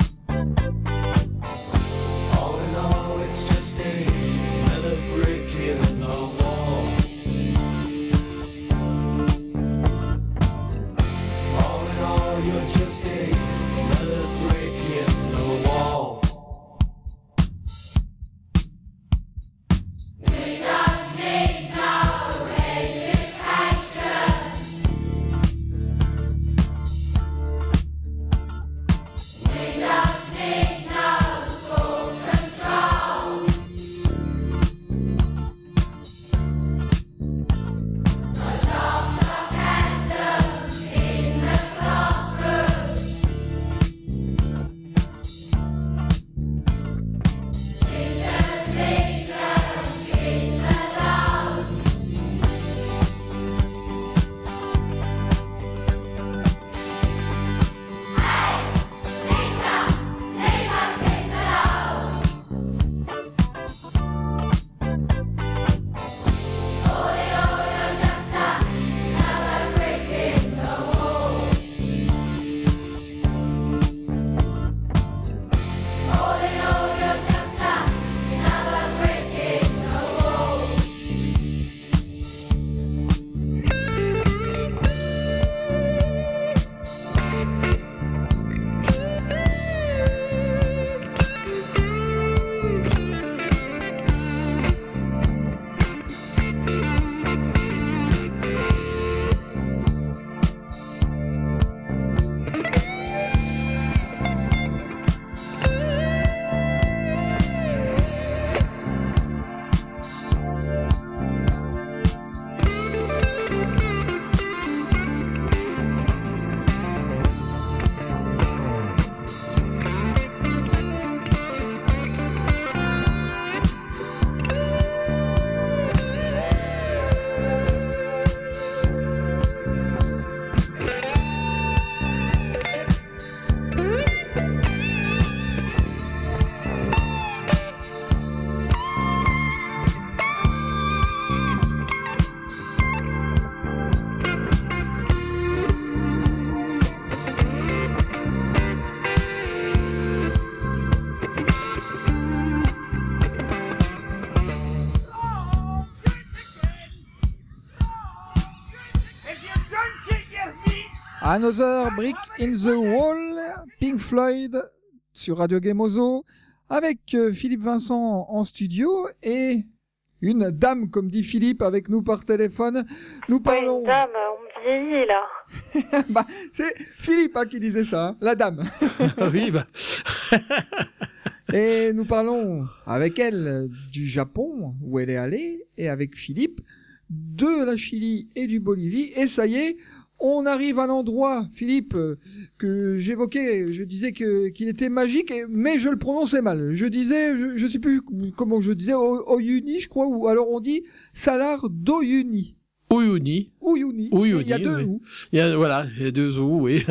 A: Another Brick in the Wall, Pink Floyd sur Radio Gemozo, avec Philippe Vincent en studio et une dame, comme dit Philippe, avec nous par téléphone. Nous parlons...
C: Une dame, on me vieillit là.
A: Bah, c'est Philippe qui disait ça, hein, la dame.
B: Oui, bah.
A: Et nous parlons avec elle du Japon, où elle est allée, et avec Philippe de la Chili et du Bolivie. Et ça y est, on arrive à l'endroit, Philippe, que j'évoquais. Je disais qu'il était magique, mais je le prononçais mal. Je disais, je sais plus comment je disais, Oyuni, je crois, ou alors on dit Salar d'Oyuni.
B: Uyuni.
A: Uyuni. Il y a deux
B: oui.
A: ou.
B: Il y a deux ou, oui.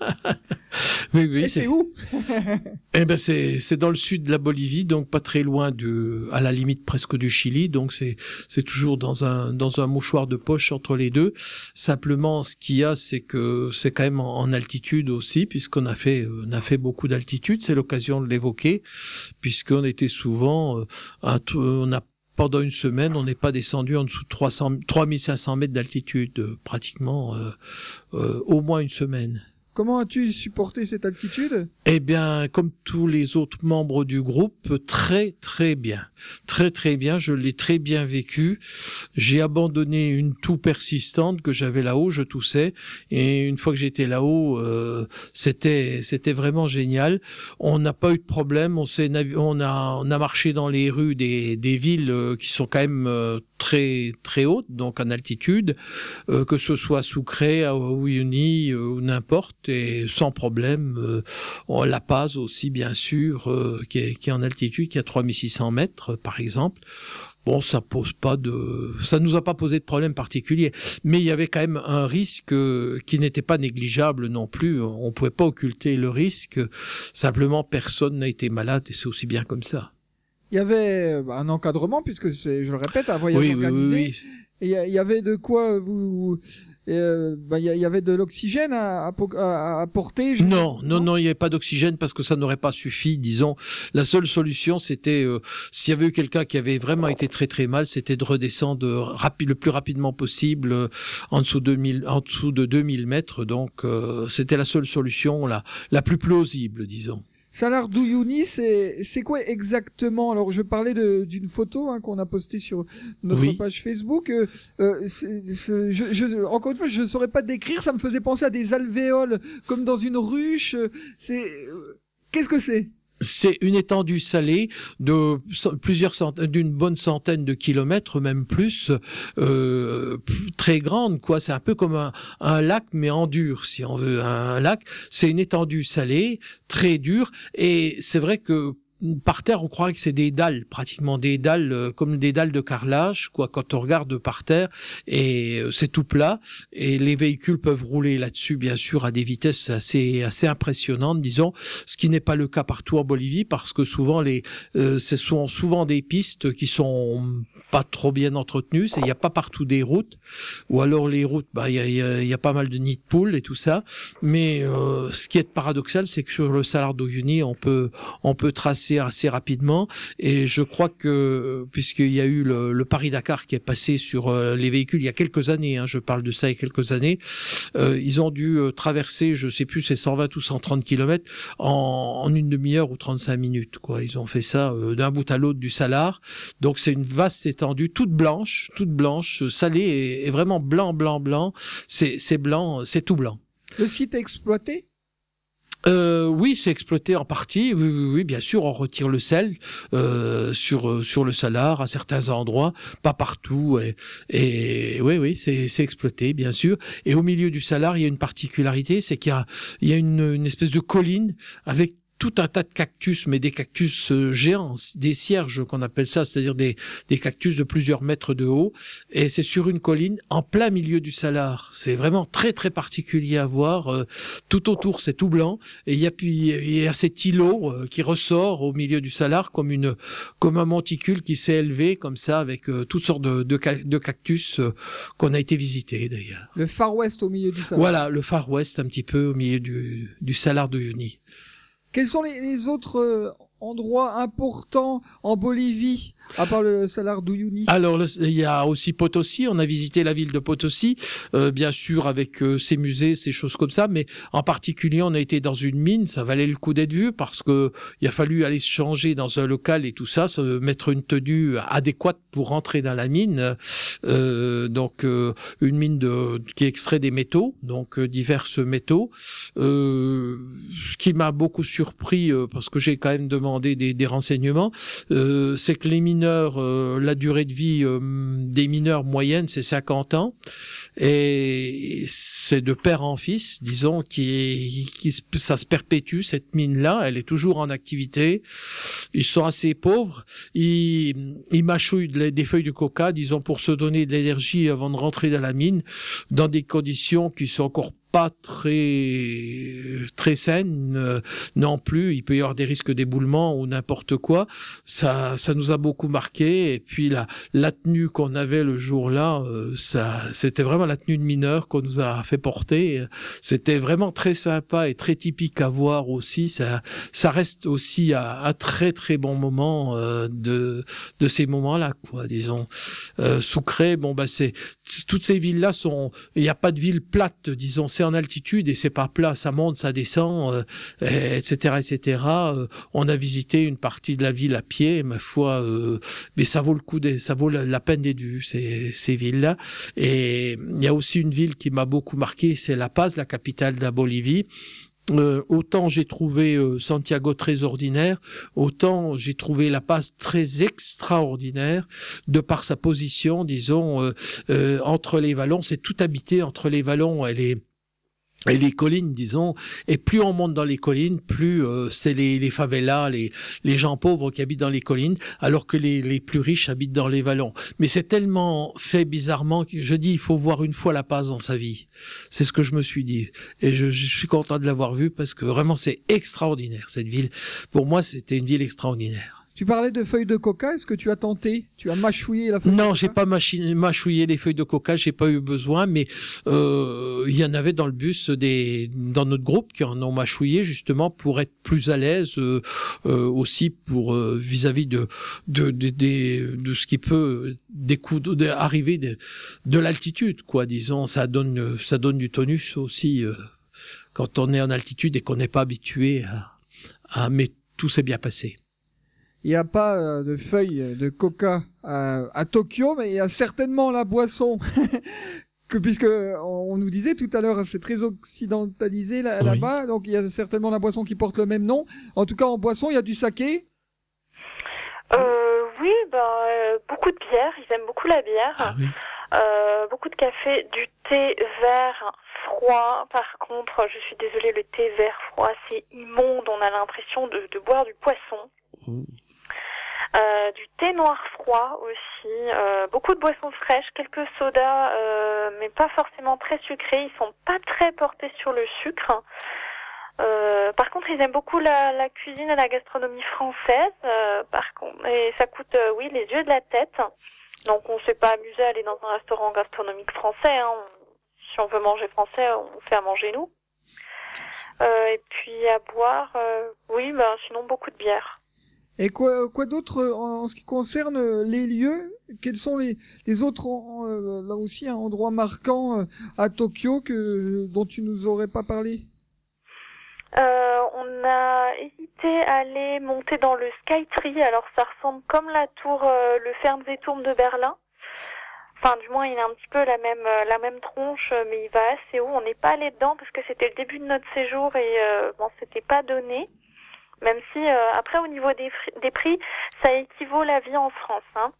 B: Oui,
A: et c'est où?
B: Eh ben c'est dans le sud de la Bolivie, donc pas très loin à la limite presque du Chili, donc c'est toujours dans un mouchoir de poche entre les deux. Simplement, ce qu'il y a, c'est que c'est quand même en altitude aussi, puisqu'on a fait beaucoup d'altitude. C'est l'occasion de l'évoquer, puisqu'on était souvent, pendant une semaine, on n'est pas descendu en dessous de 3500 mètres d'altitude, pratiquement au moins une semaine.
A: Comment as-tu supporté cette altitude?
B: Eh bien, comme tous les autres membres du groupe, très très bien. Très très bien, je l'ai très bien vécu. J'ai abandonné une toux persistante que j'avais là-haut, je toussais. Et une fois que j'étais là-haut, c'était vraiment génial. On n'a pas eu de problème, on a marché dans les rues des villes qui sont quand même très très hautes, donc en altitude, que ce soit à Sucre, à Uyuni ou n'importe. Et sans problème, La Paz aussi bien sûr, qui est en altitude, qui a 3600 mètres par exemple. Bon, ça nous a pas posé de problème particulier, mais il y avait quand même un risque qui n'était pas négligeable non plus. On pouvait pas occulter le risque. Simplement, personne n'a été malade et c'est aussi bien comme ça.
A: Il y avait un encadrement puisque c'est, je le répète, un voyage organisé.
B: Oui.
A: Et il y avait de quoi vous. Il y avait de l'oxygène à porter.
B: Non, il n'y avait pas d'oxygène parce que ça n'aurait pas suffi, disons. La seule solution, c'était, s'il y avait eu quelqu'un qui avait vraiment été très très mal, c'était de redescendre le plus rapidement possible en dessous de 2000 mètres. Donc, c'était la seule solution, la plus plausible, disons.
A: Salar d'Uyuni, c'est quoi exactement? Alors, je parlais d'une photo qu'on a postée sur notre page Facebook. Encore une fois, je ne saurais pas décrire. Ça me faisait penser à des alvéoles, comme dans une ruche. Qu'est-ce que c'est?
B: C'est une étendue salée de d'une bonne centaine de kilomètres, même plus, très grande, quoi. C'est un peu comme un lac, mais en dur, si on veut. Un lac, c'est une étendue salée, très dure, et c'est vrai que par terre, on croirait que c'est des dalles, pratiquement des dalles, comme des dalles de carrelage, quoi, quand on regarde par terre, et c'est tout plat, et les véhicules peuvent rouler là-dessus, bien sûr, à des vitesses assez impressionnantes, disons, ce qui n'est pas le cas partout en Bolivie, parce que souvent ce sont souvent des pistes qui sont pas trop bien entretenues, il n'y a pas partout des routes, ou alors les routes, il y a pas mal de nids de poules et tout ça, mais ce qui est paradoxal, c'est que sur le Salar d'Uyuni, on peut tracer assez rapidement, et je crois que puisqu'il y a eu le Paris-Dakar qui est passé sur les véhicules il y a quelques années, je parle de ça il y a quelques années, ils ont dû traverser, je sais plus, c'est 120 ou 130 kilomètres en une demi-heure ou 35 minutes, quoi. Ils ont fait ça d'un bout à l'autre du Salar, donc c'est une vaste étendue toute blanche, salée, et vraiment blanc, c'est blanc, c'est tout blanc.
A: Le site est exploité?
B: Oui, c'est exploité en partie. Oui, bien sûr, on retire le sel sur le Salar à certains endroits, pas partout. Et oui, c'est exploité, bien sûr. Et au milieu du Salar, il y a une particularité, c'est qu'il y a une espèce de colline avec tout un tas de cactus, mais des cactus géants, des cierges qu'on appelle ça, c'est-à-dire des cactus de plusieurs mètres de haut, et c'est sur une colline en plein milieu du Salar. C'est vraiment très très particulier à voir. Tout autour c'est tout blanc, et il y a cet îlot qui ressort au milieu du Salar comme un monticule qui s'est élevé comme ça avec toutes sortes de cactus qu'on a été visiter d'ailleurs.
A: Le Far West au milieu du Salar.
B: Voilà, le Far West un petit peu au milieu du Salar d'Uyuni.
A: Quels sont les autres endroit important en Bolivie, à part le Salar d'Uyuni?
B: Alors, il y a aussi Potosí. On a visité la ville de Potosí, bien sûr, avec ses musées, ces choses comme ça. Mais en particulier, on a été dans une mine. Ça valait le coup d'être vu parce que il a fallu aller se changer dans un local et tout ça, mettre une tenue adéquate pour rentrer dans la mine. Donc, une mine qui extrait des métaux, donc divers métaux. Ce qui m'a beaucoup surpris, parce que j'ai quand même demandé des renseignements, c'est que les mineurs, la durée de vie des mineurs moyenne, c'est 50 ans. Et c'est de père en fils, disons, ça se perpétue, cette mine-là. Elle est toujours en activité. Ils sont assez pauvres. Ils mâchouillent des feuilles de coca, disons, pour se donner de l'énergie avant de rentrer dans la mine, dans des conditions qui sont encore pas très saine non plus. Il peut y avoir des risques d'éboulement ou n'importe quoi. Ça nous a beaucoup marqué. Et puis la tenue qu'on avait le jour-là, c'était vraiment la tenue de mineur qu'on nous a fait porter. C'était vraiment très sympa et très typique à voir aussi. Ça reste aussi un très très bon moment de ces moments-là, quoi, disons. Sucre, c'est toutes ces villes-là il n'y a pas de ville plate, disons. C'est en altitude et c'est pas plat, ça monte, ça descend, etc., etc. On a visité une partie de la ville à pied, ma foi, mais ça vaut le coup, ça vaut la peine d'être vu, ces villes-là. Et il y a aussi une ville qui m'a beaucoup marqué, c'est La Paz, la capitale de la Bolivie. Autant j'ai trouvé Santiago très ordinaire, autant j'ai trouvé La Paz très extraordinaire de par sa position, disons, entre les vallons. C'est tout habité entre les vallons et les collines, disons, et plus on monte dans les collines, plus c'est les favelas, les gens pauvres qui habitent dans les collines, alors que les plus riches habitent dans les vallons. Mais c'est tellement fait bizarrement que je dis, il faut voir une fois La Paz dans sa vie. C'est ce que je me suis dit. Et je suis content de l'avoir vu parce que vraiment c'est extraordinaire, cette ville. Pour moi, c'était une ville extraordinaire.
A: Tu parlais de feuilles de coca, est-ce que tu as tenté? Tu as mâchouillé la feuille de coca?
B: Non, j'ai pas mâchouillé les feuilles de coca, j'ai pas eu besoin, mais il y en avait dans le bus dans notre groupe qui en ont mâchouillé justement pour être plus à l'aise, aussi pour vis-à-vis de ce qui peut arriver de l'altitude, quoi, disons. Ça donne du tonus aussi quand on est en altitude et qu'on n'est pas habitué mais tout s'est bien passé.
A: Il n'y a pas de feuilles de coca à Tokyo, mais il y a certainement la boisson. Puisque on nous disait tout à l'heure, c'est très occidentalisé là-bas, donc il y a certainement la boisson qui porte le même nom. En tout cas, en boisson, il y a du saké.
C: Oui, beaucoup de bière. Ils aiment beaucoup la bière.
B: Ah, oui.
C: Beaucoup de café, du thé vert froid. Par contre, je suis désolée, le thé vert froid, c'est immonde. On a l'impression de boire du poisson. Du thé noir froid aussi, beaucoup de boissons fraîches, quelques sodas, mais pas forcément très sucrés. Ils sont pas très portés sur le sucre. Par contre, ils aiment beaucoup la cuisine et la gastronomie française. Par contre, et ça coûte, les yeux de la tête. Donc, on s'est pas amusé à aller dans un restaurant gastronomique français. Hein. Si on veut manger français, on fait à manger nous. Et puis à boire, sinon beaucoup de bière.
A: Et quoi d'autre en ce qui concerne les lieux? Quels sont les autres, là aussi, un endroit marquant à Tokyo dont tu nous aurais pas parlé?
C: On a hésité à aller monter dans le Skytree. Alors ça ressemble comme la tour, le Fernsehturm de Berlin. Enfin, du moins, il a un petit peu la même tronche, mais il va assez haut. On n'est pas allé dedans parce que c'était le début de notre séjour et c'était pas donné. Même si après au niveau des prix, ça équivaut la vie en France. Hein.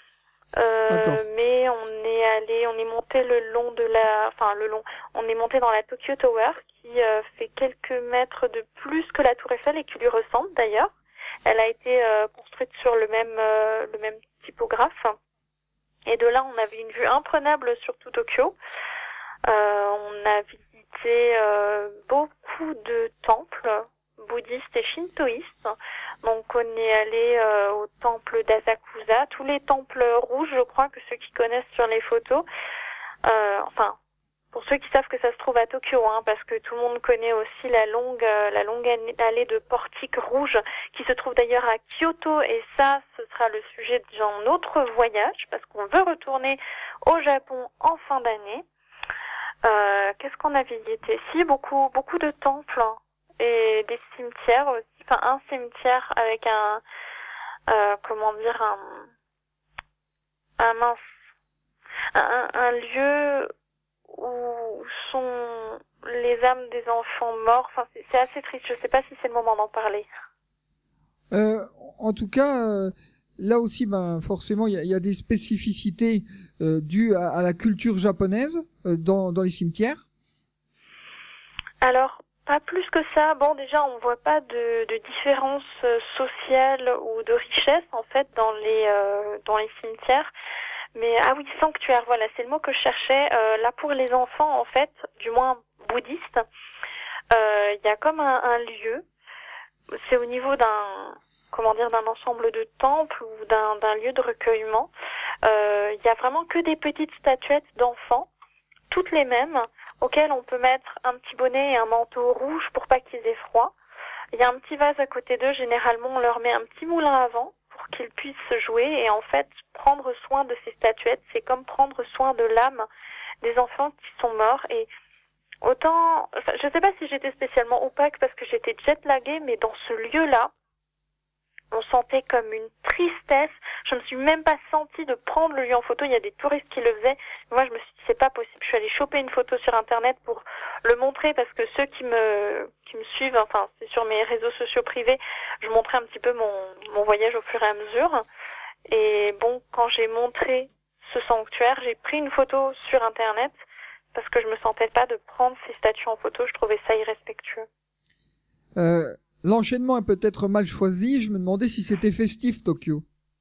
C: Mais on est monté on est monté dans la Tokyo Tower qui fait quelques mètres de plus que la Tour Eiffel et qui lui ressemble d'ailleurs. Elle a été construite sur le même typographe. Et de là, on avait une vue imprenable sur tout Tokyo. On a visité beaucoup de temples bouddhistes et shintoïstes. Donc on est allé au temple d'Asakusa, tous les temples rouges, je crois que ceux qui connaissent sur les photos. Pour ceux qui savent que ça se trouve à Tokyo, hein, parce que tout le monde connaît aussi la longue allée de portiques rouges qui se trouve d'ailleurs à Kyoto, et ça, ce sera le sujet d'un autre voyage, parce qu'on veut retourner au Japon en fin d'année. Qu'est-ce qu'on a visité? Si, beaucoup de temples et des cimetières aussi. Enfin, un cimetière avec un lieu où sont les âmes des enfants morts. Enfin, c'est assez triste. Je sais pas si c'est le moment d'en parler.
A: En tout cas, là aussi, forcément, il y a des spécificités dues à la culture japonaise dans les cimetières.
C: Alors, pas plus que ça. Bon, déjà, on voit pas de différence sociale ou de richesse, en fait, dans les cimetières. Mais, ah oui, sanctuaire, voilà, c'est le mot que je cherchais. Là, pour les enfants, en fait, du moins bouddhistes, il y a comme un lieu. C'est au niveau d'un ensemble de temples ou d'un lieu de recueillement. Il y a vraiment que des petites statuettes d'enfants, toutes les mêmes, auxquelles on peut mettre un petit bonnet et un manteau rouge pour pas qu'ils aient froid. Il y a un petit vase à côté d'eux. Généralement, on leur met un petit moulin à vent pour qu'ils puissent se jouer. Et en fait, prendre soin de ces statuettes, c'est comme prendre soin de l'âme des enfants qui sont morts. Et autant, je sais pas si j'étais spécialement opaque parce que j'étais jet-laguée, mais dans ce lieu-là, on sentait comme une tristesse. Je me suis même pas sentie de prendre le lieu en photo. Il y a des touristes qui le faisaient. Moi, je me suis dit, c'est pas possible. Je suis allée choper une photo sur Internet pour le montrer parce que ceux qui me suivent, enfin, c'est sur mes réseaux sociaux privés, je montrais un petit peu mon voyage au fur et à mesure. Et bon, quand j'ai montré ce sanctuaire, j'ai pris une photo sur Internet parce que je me sentais pas de prendre ces statues en photo. Je trouvais ça irrespectueux.
A: L'enchaînement est peut-être mal choisi. Je me demandais si c'était festif, Tokyo.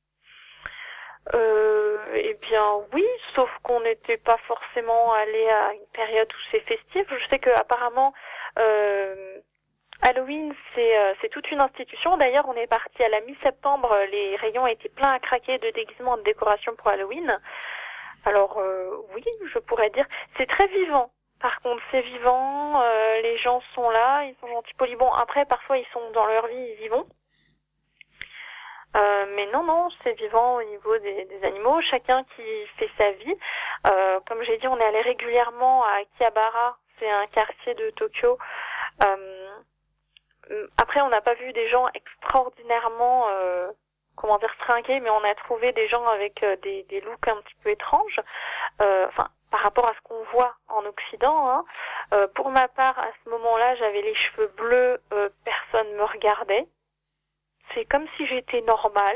C: Eh bien oui, sauf qu'on n'était pas forcément allé à une période où c'est festif. Je sais que apparemment Halloween c'est toute une institution. D'ailleurs, on est parti à la mi-septembre. Les rayons étaient pleins à craquer de déguisements, de décorations pour Halloween. Alors oui, je pourrais dire, c'est très vivant. Par contre, c'est vivant, les gens sont là, ils sont gentils, polis. Bon, après, parfois, ils sont dans leur vie, ils y vont. Mais non, c'est vivant au niveau des animaux, chacun qui fait sa vie. Comme j'ai dit, on est allé régulièrement à Akihabara, c'est un quartier de Tokyo. Après, on n'a pas vu des gens extraordinairement, fringués, mais on a trouvé des gens avec des looks un petit peu étranges. Par rapport à ce qu'on voit en Occident, hein. Pour ma part, à ce moment-là, j'avais les cheveux bleus, personne me regardait. C'est comme si j'étais normale.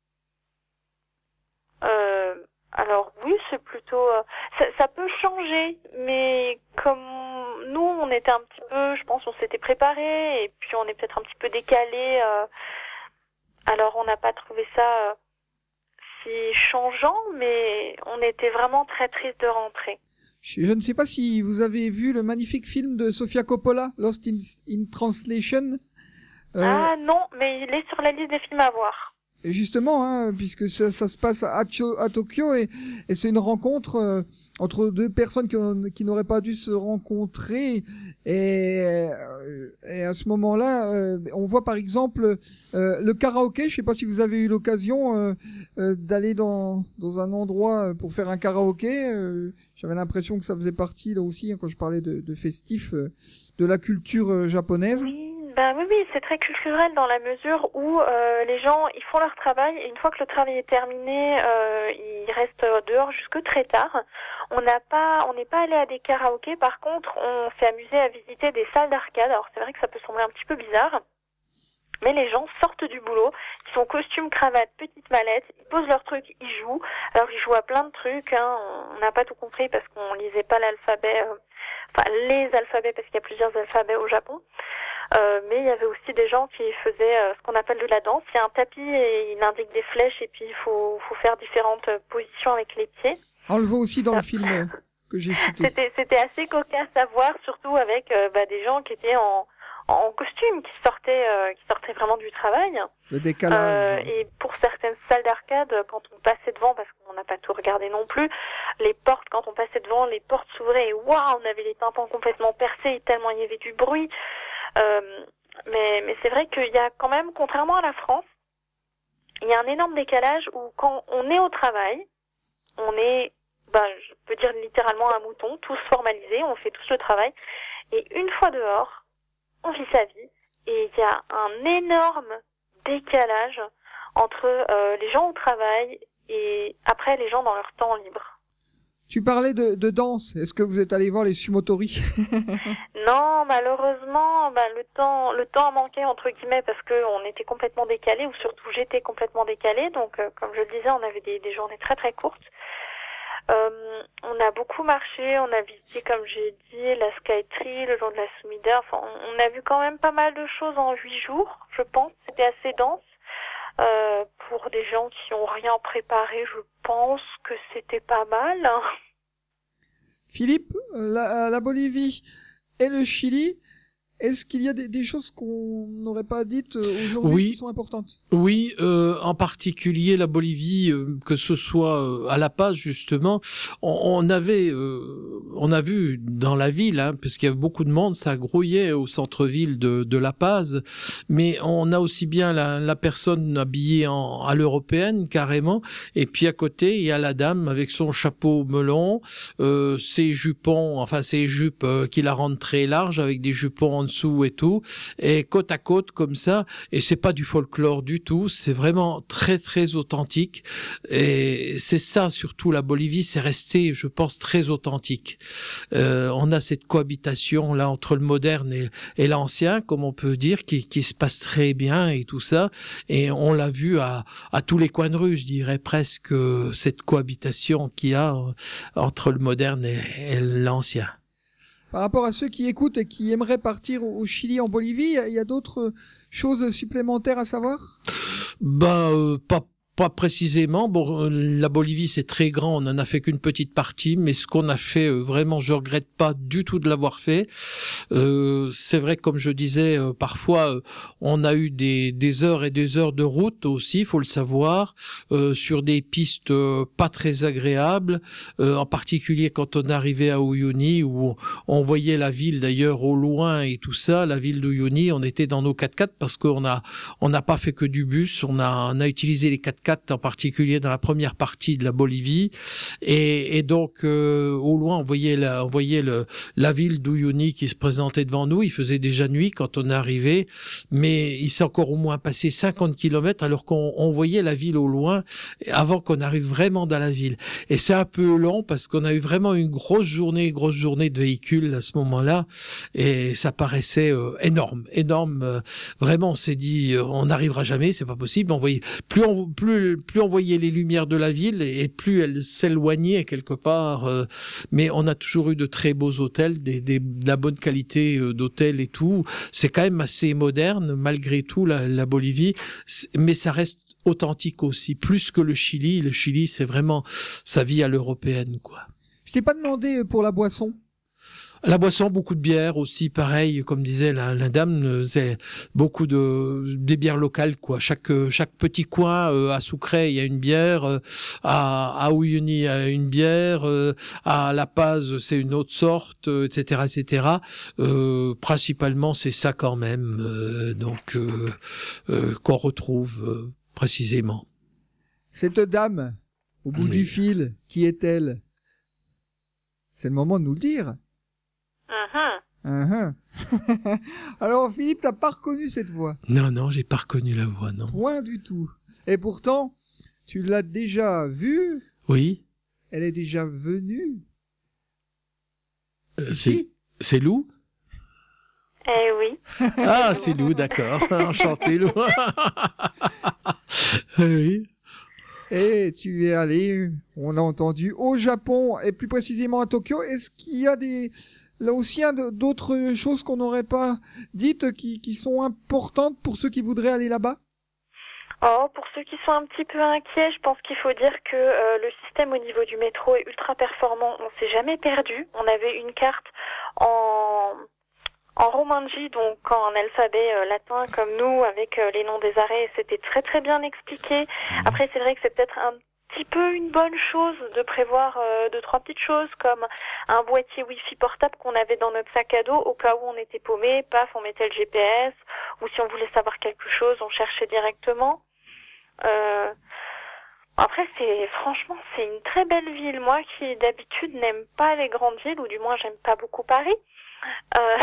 C: Alors oui, c'est plutôt... ça peut changer, mais comme nous, on était un petit peu, je pense, on s'était préparé, et puis on est peut-être un petit peu décalé. Alors on n'a pas trouvé ça... si changeant, mais on était vraiment très triste de rentrer.
A: Je ne sais pas si vous avez vu le magnifique film de Sofia Coppola, Lost in Translation.
C: Ah non, mais il est sur la liste des films à voir.
A: Et justement, hein, puisque ça se passe à Tokyo et c'est une rencontre entre deux personnes qui n'auraient pas dû se rencontrer. Et à ce moment-là, on voit par exemple le karaoké. Je ne sais pas si vous avez eu l'occasion d'aller dans un endroit pour faire un karaoké. J'avais l'impression que ça faisait partie là aussi, hein, quand je parlais de festif, de la culture japonaise.
C: Oui, c'est très culturel dans la mesure où les gens, ils font leur travail et une fois que le travail est terminé, ils restent dehors jusque très tard. On n'est pas allé à des karaokés. Par contre, on s'est amusé à visiter des salles d'arcade. Alors c'est vrai que ça peut sembler un petit peu bizarre, mais les gens sortent du boulot, ils sont costume, cravate, petite mallette, ils posent leurs trucs, ils jouent. Alors ils jouent à plein de trucs, hein. On n'a pas tout compris parce qu'on lisait pas l'alphabet, les alphabets parce qu'il y a plusieurs alphabets au Japon. Mais il y avait aussi des gens qui faisaient ce qu'on appelle de la danse. Il y a un tapis et il indique des flèches et puis il faut faire différentes positions avec les pieds.
A: On le voit aussi dans le film que j'ai cité.
C: C'était assez cocasse à voir, surtout avec des gens qui étaient en costume qui sortaient vraiment du travail.
A: Le décalage.
C: Et pour certaines salles d'arcade, quand on passait devant, parce qu'on n'a pas tout regardé non plus, les portes, quand on passait devant, les portes s'ouvraient et waouh, on avait les tympans complètement percés tellement il y avait du bruit. Mais c'est vrai qu'il y a quand même, contrairement à la France, il y a un énorme décalage où quand on est au travail, on est, je peux dire littéralement un mouton, tous formalisés, on fait tous le travail. Et une fois dehors, on vit sa vie. Et il y a un énorme décalage entre les gens au travail et après les gens dans leur temps libre.
A: Tu parlais de danse. Est-ce que vous êtes allé voir les Sumotori?
C: Non, malheureusement, le temps a manqué entre guillemets parce que on était complètement décalés, ou surtout j'étais complètement décalée. Donc, comme je le disais, on avait des journées très très courtes. On a beaucoup marché, on a visité, comme j'ai dit, la Skytree, le long de la Sumida. Enfin, on a vu quand même pas mal de choses en 8 jours, je pense. C'était assez dense. Pour des gens qui ont rien préparé, je pense que c'était pas mal.
A: Philippe, la Bolivie et le Chili, est-ce qu'il y a des choses qu'on n'aurait pas dites aujourd'hui qui sont importantes?
B: Oui, en particulier la Bolivie, que ce soit à La Paz justement, on a vu dans la ville, parce qu'il y avait beaucoup de monde, ça grouillait au centre-ville de La Paz, mais on a aussi bien la personne habillée à l'européenne carrément, et puis à côté il y a la dame avec son chapeau melon, ses jupes qui la rendent très larges avec des jupons en dessous et tout, et côte à côte comme ça, et c'est pas du folklore du tout, c'est vraiment très très authentique, et c'est ça surtout la Bolivie, c'est resté, je pense, très authentique. On a cette cohabitation là entre le moderne et l'ancien, comme on peut dire, qui se passe très bien et tout ça, et on l'a vu à tous les coins de rue, je dirais presque, cette cohabitation qu'il y a entre le moderne et l'ancien.
A: Par rapport à ceux qui écoutent et qui aimeraient partir au Chili, en Bolivie, il y a d'autres choses supplémentaires à savoir?
B: Pas précisément. Bon, la Bolivie, c'est très grand. On en a fait qu'une petite partie, mais ce qu'on a fait, vraiment, je regrette pas du tout de l'avoir fait. C'est vrai, comme je disais, parfois, on a eu des heures et des heures de route aussi, faut le savoir, sur des pistes pas très agréables, en particulier quand on arrivait à Uyuni, où on voyait la ville d'ailleurs au loin et tout ça, la ville d'Uyuni. On était dans nos 4x4 parce qu'on n'a pas fait que du bus, on a utilisé les 4x4 en particulier dans la première partie de la Bolivie, et donc au loin on voyait la ville d'Uyuni qui se présentait devant nous. Il faisait déjà nuit quand on est arrivé, mais il s'est encore au moins passé 50 km alors qu'on voyait la ville au loin avant qu'on arrive vraiment dans la ville, et c'est un peu long parce qu'on a eu vraiment une grosse journée de véhicules à ce moment-là, et ça paraissait énorme, vraiment on s'est dit on n'arrivera jamais, c'est pas possible. On voyait plus on voyait les lumières de la ville et plus elle s'éloignait quelque part. Mais on a toujours eu de très beaux hôtels, de la bonne qualité d'hôtels et tout. C'est quand même assez moderne malgré tout la Bolivie, mais ça reste authentique aussi, plus que le Chili. Le Chili, c'est vraiment sa vie à l'européenne, quoi.
A: Je t'ai pas demandé pour la boisson.
B: La boisson, beaucoup de bières aussi, pareil, comme disait la dame, c'est beaucoup des bières locales, quoi. Chaque petit coin, à Sucre, il y a une bière, à Uyuni, il y a une bière, à La Paz, c'est une autre sorte, etc. Principalement, c'est ça quand même, qu'on retrouve précisément.
A: Cette dame, au bout du fil, qui est-elle? C'est le moment de nous le dire. Alors Philippe, t'as pas reconnu cette voix?
B: Non, j'ai pas reconnu la voix, non.
A: Point du tout. Et pourtant, tu l'as déjà vue?
B: Oui.
A: Elle est déjà venue?
B: C'est Lou?
C: Oui.
B: Ah, c'est Lou, d'accord. Enchanté, Lou. Oui.
A: Et tu es allé, on l'a entendu, au Japon, et plus précisément à Tokyo. Est-ce qu'il y a là aussi d'autres choses qu'on n'aurait pas dites qui sont importantes pour ceux qui voudraient aller là-bas?
C: Pour ceux qui sont un petit peu inquiets, je pense qu'il faut dire que le système au niveau du métro est ultra performant. On s'est jamais perdu. On avait une carte en en romanji, donc en alphabet latin comme nous, avec les noms des arrêts, c'était très très bien expliqué. Après, c'est vrai que c'est peut-être un petit peu une bonne chose de prévoir 2-3 petites choses comme un boîtier Wi-Fi portable qu'on avait dans notre sac à dos au cas où on était paumé, paf, on mettait le GPS, ou si on voulait savoir quelque chose, on cherchait directement. Après, franchement, c'est une très belle ville. Moi qui d'habitude n'aime pas les grandes villes, ou du moins j'aime pas beaucoup Paris, euh,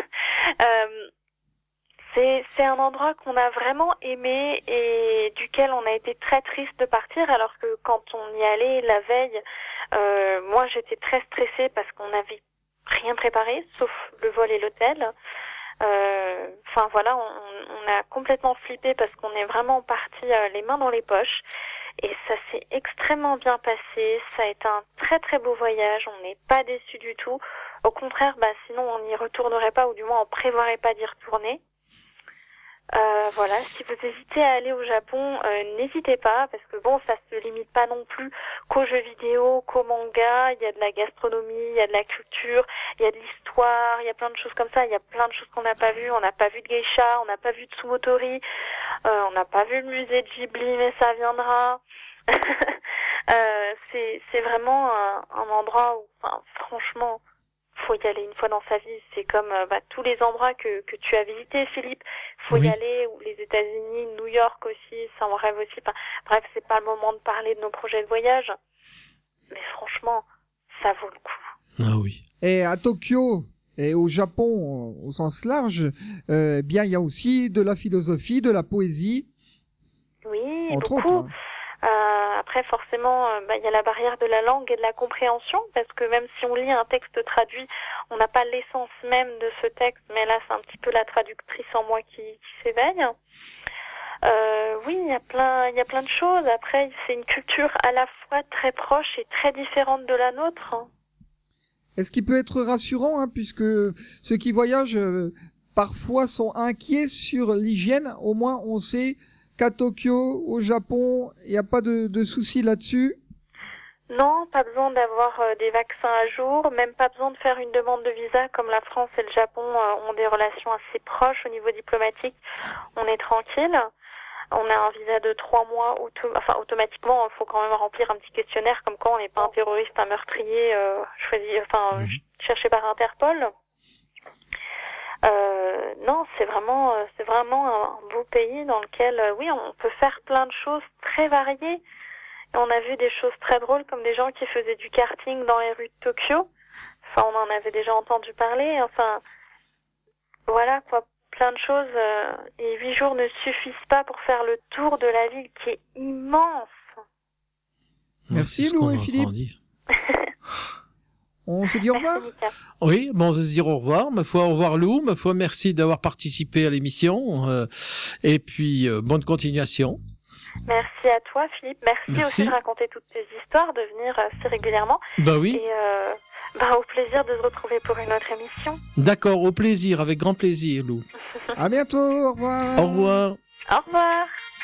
C: c'est un endroit qu'on a vraiment aimé et duquel on a été très triste de partir, alors que quand on y allait la veille, moi j'étais très stressée parce qu'on n'avait rien préparé, sauf le vol et l'hôtel. Enfin voilà, on a complètement flippé parce qu'on est vraiment parti les mains dans les poches. Et ça s'est extrêmement bien passé, ça a été un très très beau voyage, on n'est pas déçus du tout. Au contraire, sinon on n'y retournerait pas, ou du moins on prévoirait pas d'y retourner. Voilà, si vous hésitez à aller au Japon, n'hésitez pas, parce que bon, ça se limite pas non plus qu'aux jeux vidéo, qu'au manga, il y a de la gastronomie, il y a de la culture, il y a de l'histoire, il y a plein de choses comme ça, il y a plein de choses qu'on n'a pas vues, on n'a pas vu de geisha, on n'a pas vu de sumotori, on n'a pas vu le musée de Ghibli, mais ça viendra. C'est vraiment un endroit où, enfin, franchement, faut y aller une fois dans sa vie. C'est comme tous les endroits que tu as visités, Philippe. Faut y aller, ou les États-Unis, New York aussi, ça on rêve aussi. Enfin, bref, c'est pas le moment de parler de nos projets de voyage, mais franchement, ça vaut le coup.
B: Ah oui.
A: Et à Tokyo et au Japon au sens large, bien il y a aussi de la philosophie, de la poésie,
C: Oui,
A: entre
C: beaucoup.
A: autres.
C: Après, forcément, il y a la barrière de la langue et de la compréhension, parce que même si on lit un texte traduit, on n'a pas l'essence même de ce texte, mais là, c'est un petit peu la traductrice en moi qui s'éveille. Oui, il y a plein de choses. Après, c'est une culture à la fois très proche et très différente de la nôtre.
A: Et ce qui peut être rassurant, puisque ceux qui voyagent parfois sont inquiets sur l'hygiène, au moins on sait qu'à Tokyo, au Japon, il n'y a pas de soucis là-dessus.
C: Non, pas besoin d'avoir des vaccins à jour, même pas besoin de faire une demande de visa, comme la France et le Japon ont des relations assez proches au niveau diplomatique. On est tranquille. On a un visa de 3 mois, automatiquement, il faut quand même remplir un petit questionnaire, comme quoi on n'est pas un terroriste, un meurtrier cherché par Interpol. Non, c'est vraiment un beau pays dans lequel, oui, on peut faire plein de choses très variées. Et on a vu des choses très drôles, comme des gens qui faisaient du karting dans les rues de Tokyo. Enfin, on en avait déjà entendu parler. Enfin, voilà quoi, plein de choses. Et 8 jours ne suffisent pas pour faire le tour de la ville qui est immense.
A: Merci Lou et Philippe. On se dit au revoir.
C: Merci, Mika.
B: Oui, bon, on va se dire au revoir. Ma foi, au revoir Lou. Ma foi, merci d'avoir participé à l'émission. Et puis, bonne continuation.
C: Merci à toi, Philippe. Merci aussi de raconter toutes tes histoires, de venir assez régulièrement.
B: Bah oui.
C: Et au plaisir de se retrouver pour une autre émission.
B: D'accord, au plaisir, avec grand plaisir, Lou.
A: À bientôt, au revoir.
B: Au revoir.
C: Au revoir.